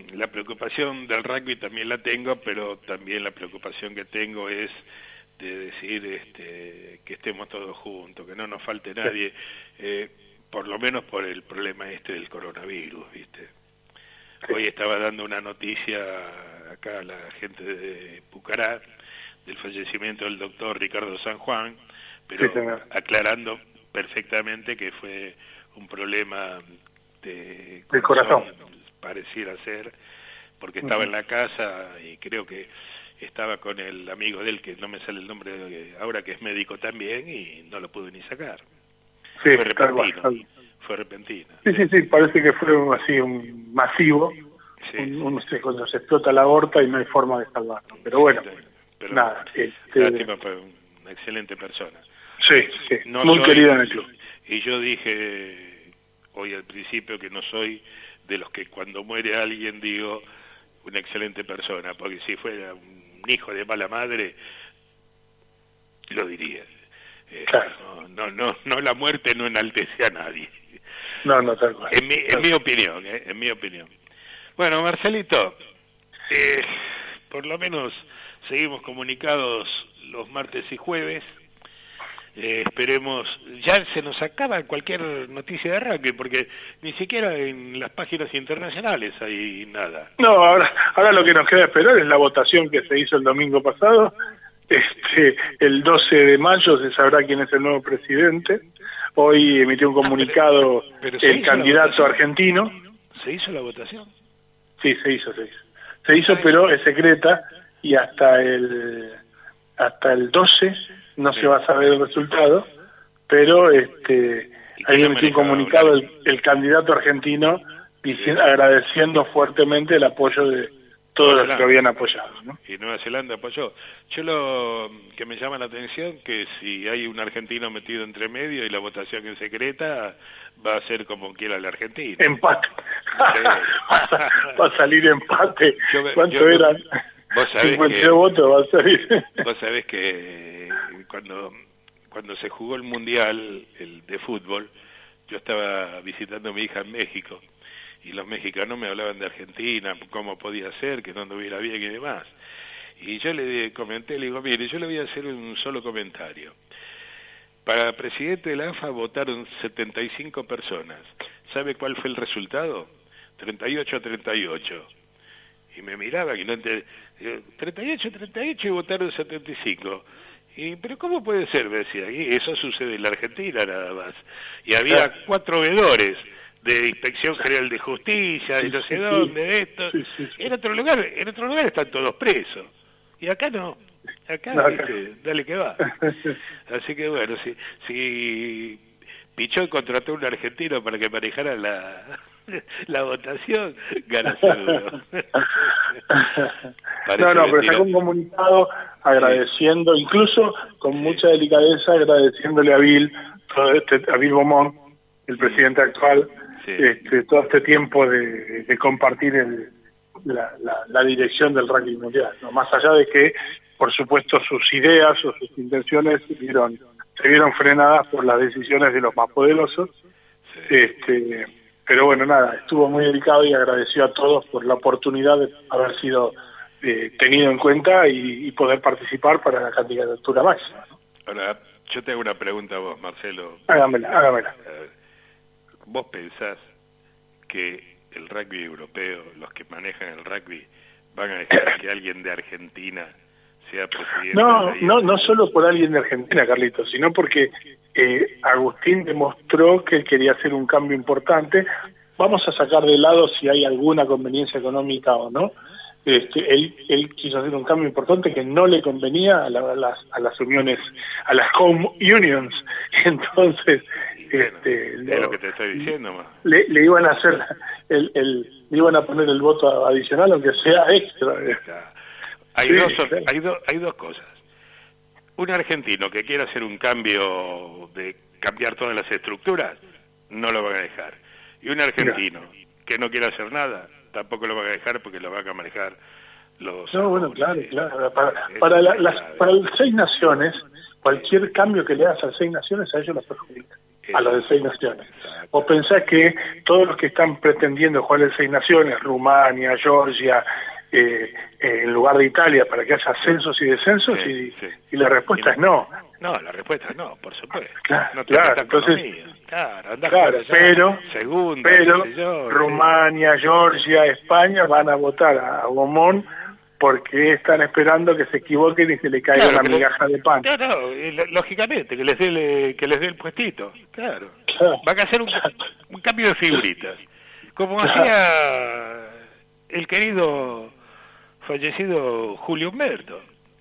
S4: la preocupación del rugby también la tengo, pero también la preocupación que tengo es de decir este, que estemos todos juntos, que no nos falte nadie, eh, por lo menos por el problema este del coronavirus, ¿viste? Hoy estaba dando una noticia acá a la gente de Pucará del fallecimiento del doctor Ricardo San Juan, pero sí, aclarando perfectamente que fue un problema de
S7: del corazón,
S4: pareciera ser, porque estaba uh-huh. en la casa y creo que estaba con el amigo de él, que no me sale el nombre ahora, que es médico también, y no lo pudo ni sacar.
S7: Sí,
S4: fue repentino, tal fue repentino.
S7: Sí, sí, sí, parece que fue un, así un masivo, sí, un, un, sí. cuando se explota la aorta y no hay forma de salvarlo. Pero bueno, sí, pero nada. Este...
S4: Lástima, fue una excelente persona.
S7: Sí, sí,
S4: no
S7: muy
S4: soy,
S7: querida en el club.
S4: Y yo dije hoy al principio que no soy de los que cuando muere alguien digo una excelente persona, porque si fuera un hijo de mala madre, lo diría. Eh, claro. no, no, no, no, la muerte no enaltece a nadie.
S7: No, no, tal cual.
S4: En mi, en mi opinión, eh, en mi opinión. Bueno, Marcelito, eh, por lo menos seguimos comunicados los martes y jueves. Eh, esperemos, ya se nos acaba cualquier noticia de rugby, porque ni siquiera en las páginas internacionales hay nada.
S7: No, ahora, ahora lo que nos queda esperar es la votación que se hizo el domingo pasado. Este, el doce de mayo se sabrá quién es el nuevo presidente. Hoy emitió un comunicado ah, pero, pero el candidato argentino.
S4: ¿Se hizo la votación?
S7: Sí, se hizo, se hizo. Se hizo, pero es secreta y hasta el hasta el doce no sí. se va a saber el resultado, pero este ahí emitió un comunicado el, el candidato argentino diciendo, sí. agradeciendo fuertemente el apoyo de todos Nueva los que habían apoyado, ¿no?
S4: Y Nueva Zelanda apoyó. Yo lo que me llama la atención que si hay un argentino metido entre medio y la votación es secreta, va a ser como quiera el argentino.
S7: Empate. Sí. Va a salir empate.
S4: Yo,
S7: ¿Cuánto
S4: yo,
S7: eran?
S4: Vos sabés
S7: cincuenta
S4: que,
S7: votos va a salir.
S4: Vos sabés que cuando cuando se jugó el Mundial el de fútbol, yo estaba visitando a mi hija en México y los mexicanos me hablaban de Argentina, cómo podía ser, que no anduviera bien y demás. Y yo le comenté, le digo, mire, yo le voy a hacer un solo comentario. Para presidente de la A F A votaron setenta y cinco personas. ¿Sabe cuál fue el resultado? treinta y ocho a treinta y ocho. Y me miraba, que no entendía. treinta y ocho a treinta y ocho y votaron setenta y cinco. Y, ¿pero cómo puede ser? Me decía, y eso sucede en la Argentina nada más. Y había cuatro veedores de Inspección General de Justicia, de no sé dónde, de esto. Sí, sí, sí. En otro lugar, en otro lugar están todos presos. Y acá no. Acá, no, acá. Dice, dale que va. Así que bueno, si, si Pichón contrató a un argentino para que manejara la, la votación, gana seguro.
S7: No, no, pero sacó un comunicado agradeciendo, sí. incluso con mucha delicadeza, agradeciéndole a Bill, todo este, a Bill Beaumont, el presidente actual, sí. este, todo este tiempo de, de compartir el, la, la, la dirección del rugby mundial, ¿no? Más allá de que, por supuesto, sus ideas o sus intenciones se vieron, se vieron frenadas por las decisiones de los más poderosos, sí. este, pero bueno, nada, estuvo muy delicado y agradeció a todos por la oportunidad de haber sido eh, tenido en cuenta y, y poder participar para la candidatura máxima, ¿no?
S4: Ahora, yo te hago una pregunta a vos, Marcelo.
S7: Hágamela, hágamela.
S4: Eh, ¿Vos pensás que el rugby europeo, los que manejan el rugby, van a dejar que alguien de Argentina sea presidente?
S7: No, no, no solo por alguien de Argentina, Carlitos, sino porque eh, Agustín demostró que quería hacer un cambio importante. Vamos a sacar de lado si hay alguna conveniencia económica o no. Este, él, él quiso hacer un cambio importante que no le convenía a, la, a, las, a las uniones, a las home unions. Entonces,
S4: bueno,
S7: este,
S4: es
S7: lo,
S4: lo que te estoy diciendo, ma.
S7: Le, le iban a hacer, el, el, le iban a poner el voto adicional, aunque sea extra.
S4: Hay,
S7: sí,
S4: dos,
S7: sí.
S4: hay, do, hay dos cosas. Un argentino que quiera hacer un cambio, de cambiar todas las estructuras, no lo van a dejar. Y un argentino Mira. que no quiera hacer nada, tampoco lo van a dejar porque lo van a manejar los...
S7: No, bueno, claro, claro. Para, para, la, las, para las seis naciones, cualquier cambio que le hagas a las seis naciones, a ellos los perjudica. a los de Seis Naciones. ¿O pensás que todos los que están pretendiendo jugar en Seis Naciones, Rumania, Georgia, eh, eh, en lugar de Italia, para que haya ascensos y descensos? Sí, y, sí. y la respuesta y es no.
S4: No, la respuesta es no, por supuesto.
S7: Claro,
S4: no
S7: claro entonces,
S4: claro, andá
S7: claro pero,
S4: segunda,
S7: pero
S4: yo,
S7: Rumania, eh. Georgia, España van a votar a Gomón porque están esperando que se equivoquen y se le caiga claro, una migaja le, de pan.
S4: No, no, lógicamente, que les dé que les dé el puestito, claro. claro. Van a hacer un, un cambio de figuritas, como claro. hacía el querido fallecido Julio Humberto.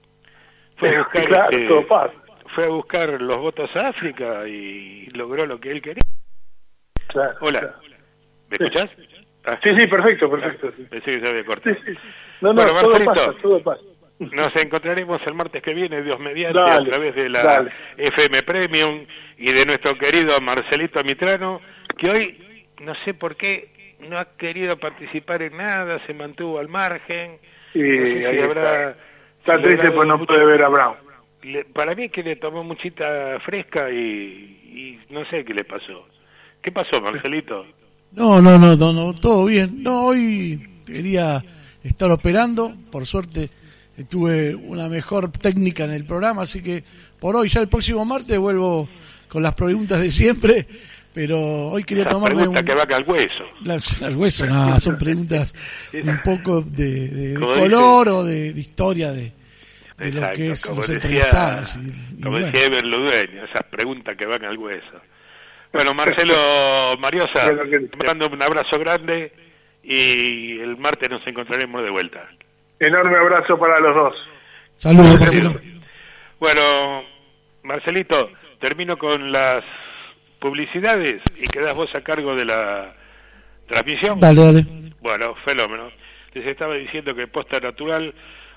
S4: Fue a buscar,
S7: claro,
S4: este,
S7: todo pasa.
S4: Fue a buscar los votos a África y logró lo que él quería.
S7: Claro,
S4: Hola,
S7: claro.
S4: ¿me escuchás?
S7: Ah. Sí, sí, perfecto, perfecto. Sí.
S4: Pensé que se había cortado.
S7: Sí, sí. No, no, bueno, todo pasa, todo pasa.
S4: Nos encontraremos el martes que viene, Dios mediante,
S7: dale,
S4: a través de la
S7: dale.
S4: F M Premium y de nuestro querido Marcelito Mitrano, que hoy, no sé por qué, no ha querido participar en nada, se mantuvo al margen.
S7: Sí,
S4: no sé si
S7: ahí
S4: habrá,
S7: está. Está triste pues no puede ver a Brown.
S4: Le, para mí es que le tomó muchita fresca y, y no sé qué le pasó. ¿Qué pasó, Marcelito?
S3: No, no, no, no, no, todo bien. No, hoy quería estar operando, por suerte tuve una mejor técnica en el programa, así que por hoy, ya el próximo martes vuelvo con las preguntas de siempre, pero hoy quería
S4: Esa
S3: tomarme
S4: pregunta
S3: un...
S4: que va al hueso.
S3: Las, al hueso, no, son preguntas un poco de, de, de color dice, o de, de historia de, de
S4: exacto,
S3: lo que es
S4: como
S3: los
S4: decía,
S3: entrevistados. Y, y
S4: como
S3: bueno.
S4: decía Ever Ludueño, esas preguntas que van al hueso. Bueno, Marcelo Mariosa, te mando un abrazo grande y el martes nos encontraremos de vuelta.
S7: Enorme abrazo para los dos.
S3: Saludos, Marcelo.
S4: Bueno, Marcelito, termino con las publicidades y quedás vos a cargo de la transmisión.
S3: Dale, dale.
S4: Bueno, fenómeno. Les estaba diciendo que Posta Natural,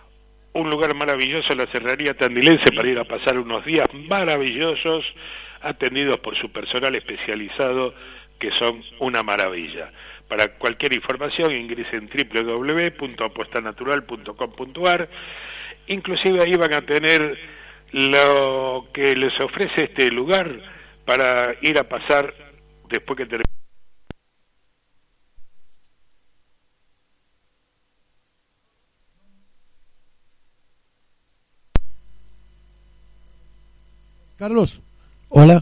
S4: un lugar maravilloso, la Serrería Tandilense, para ir a pasar unos días maravillosos, atendidos por su personal especializado, que son una maravilla. Para cualquier información ingresen doble u doble u doble u punto apuesta natural punto com punto a r. Inclusive ahí van a tener lo que les ofrece este lugar para ir a pasar después que termine.
S3: Carlos, hola.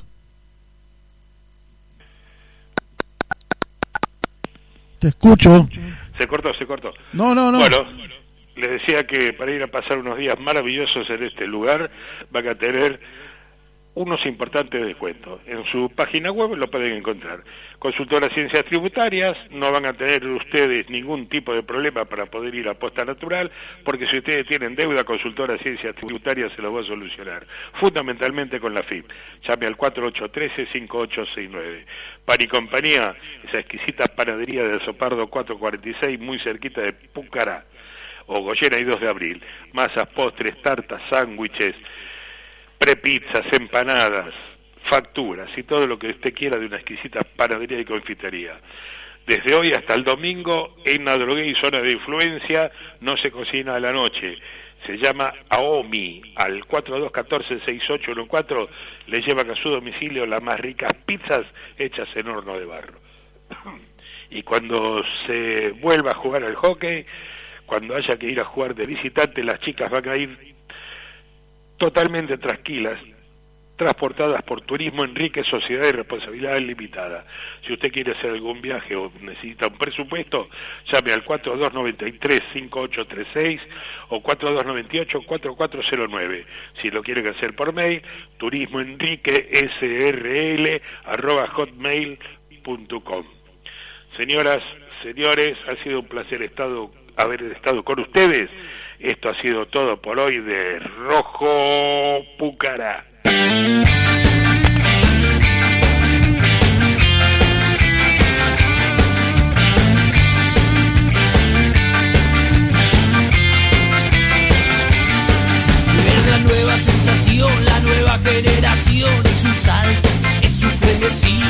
S3: Te escucho.
S4: Se cortó, se cortó.
S3: No, no, no.
S4: Bueno, les decía que para ir a pasar unos días maravillosos en este lugar van a tener unos importantes descuentos. En su página web lo pueden encontrar. Consultora Ciencias Tributarias, no van a tener ustedes ningún tipo de problema para poder ir a Posta Natural, porque si ustedes tienen deuda, Consultora Ciencias Tributarias se lo va a solucionar, fundamentalmente con la F I P. Llame al cuatro ocho uno tres, cinco ocho seis nueve. Pan y Compañía, esa exquisita panadería de Sopardo cuatrocientos cuarenta y seis, muy cerquita de Pucará, o Goyena y dos de abril. Masas, postres, tartas, sándwiches, prepizzas, empanadas, facturas y todo lo que usted quiera de una exquisita panadería y confitería. Desde hoy hasta el domingo, en Adrogué y zona de influencia, no se cocina a la noche. Se llama Aomi, al cuatro dos uno cuatro, seis ocho uno cuatro, le llevan a su domicilio las más ricas pizzas hechas en horno de barro. Y cuando se vuelva a jugar al hockey, cuando haya que ir a jugar de visitante, las chicas van a ir totalmente tranquilas, transportadas por Turismo Enrique, Sociedad de Responsabilidad Limitada. Si usted quiere hacer algún viaje o necesita un presupuesto, llame al cuatro dos nueve tres, cinco ocho tres seis o cuatro dos nueve ocho, cuatro cuatro cero nueve. Si lo quieren hacer por mail, turismoenriquesrl arroba hotmail punto com. Señoras, señores, ha sido un placer estado, haber estado con ustedes. Esto ha sido todo por hoy de Rojo Pucará.
S2: Es la nueva sensación, la nueva generación, es un salto, es un frenesí.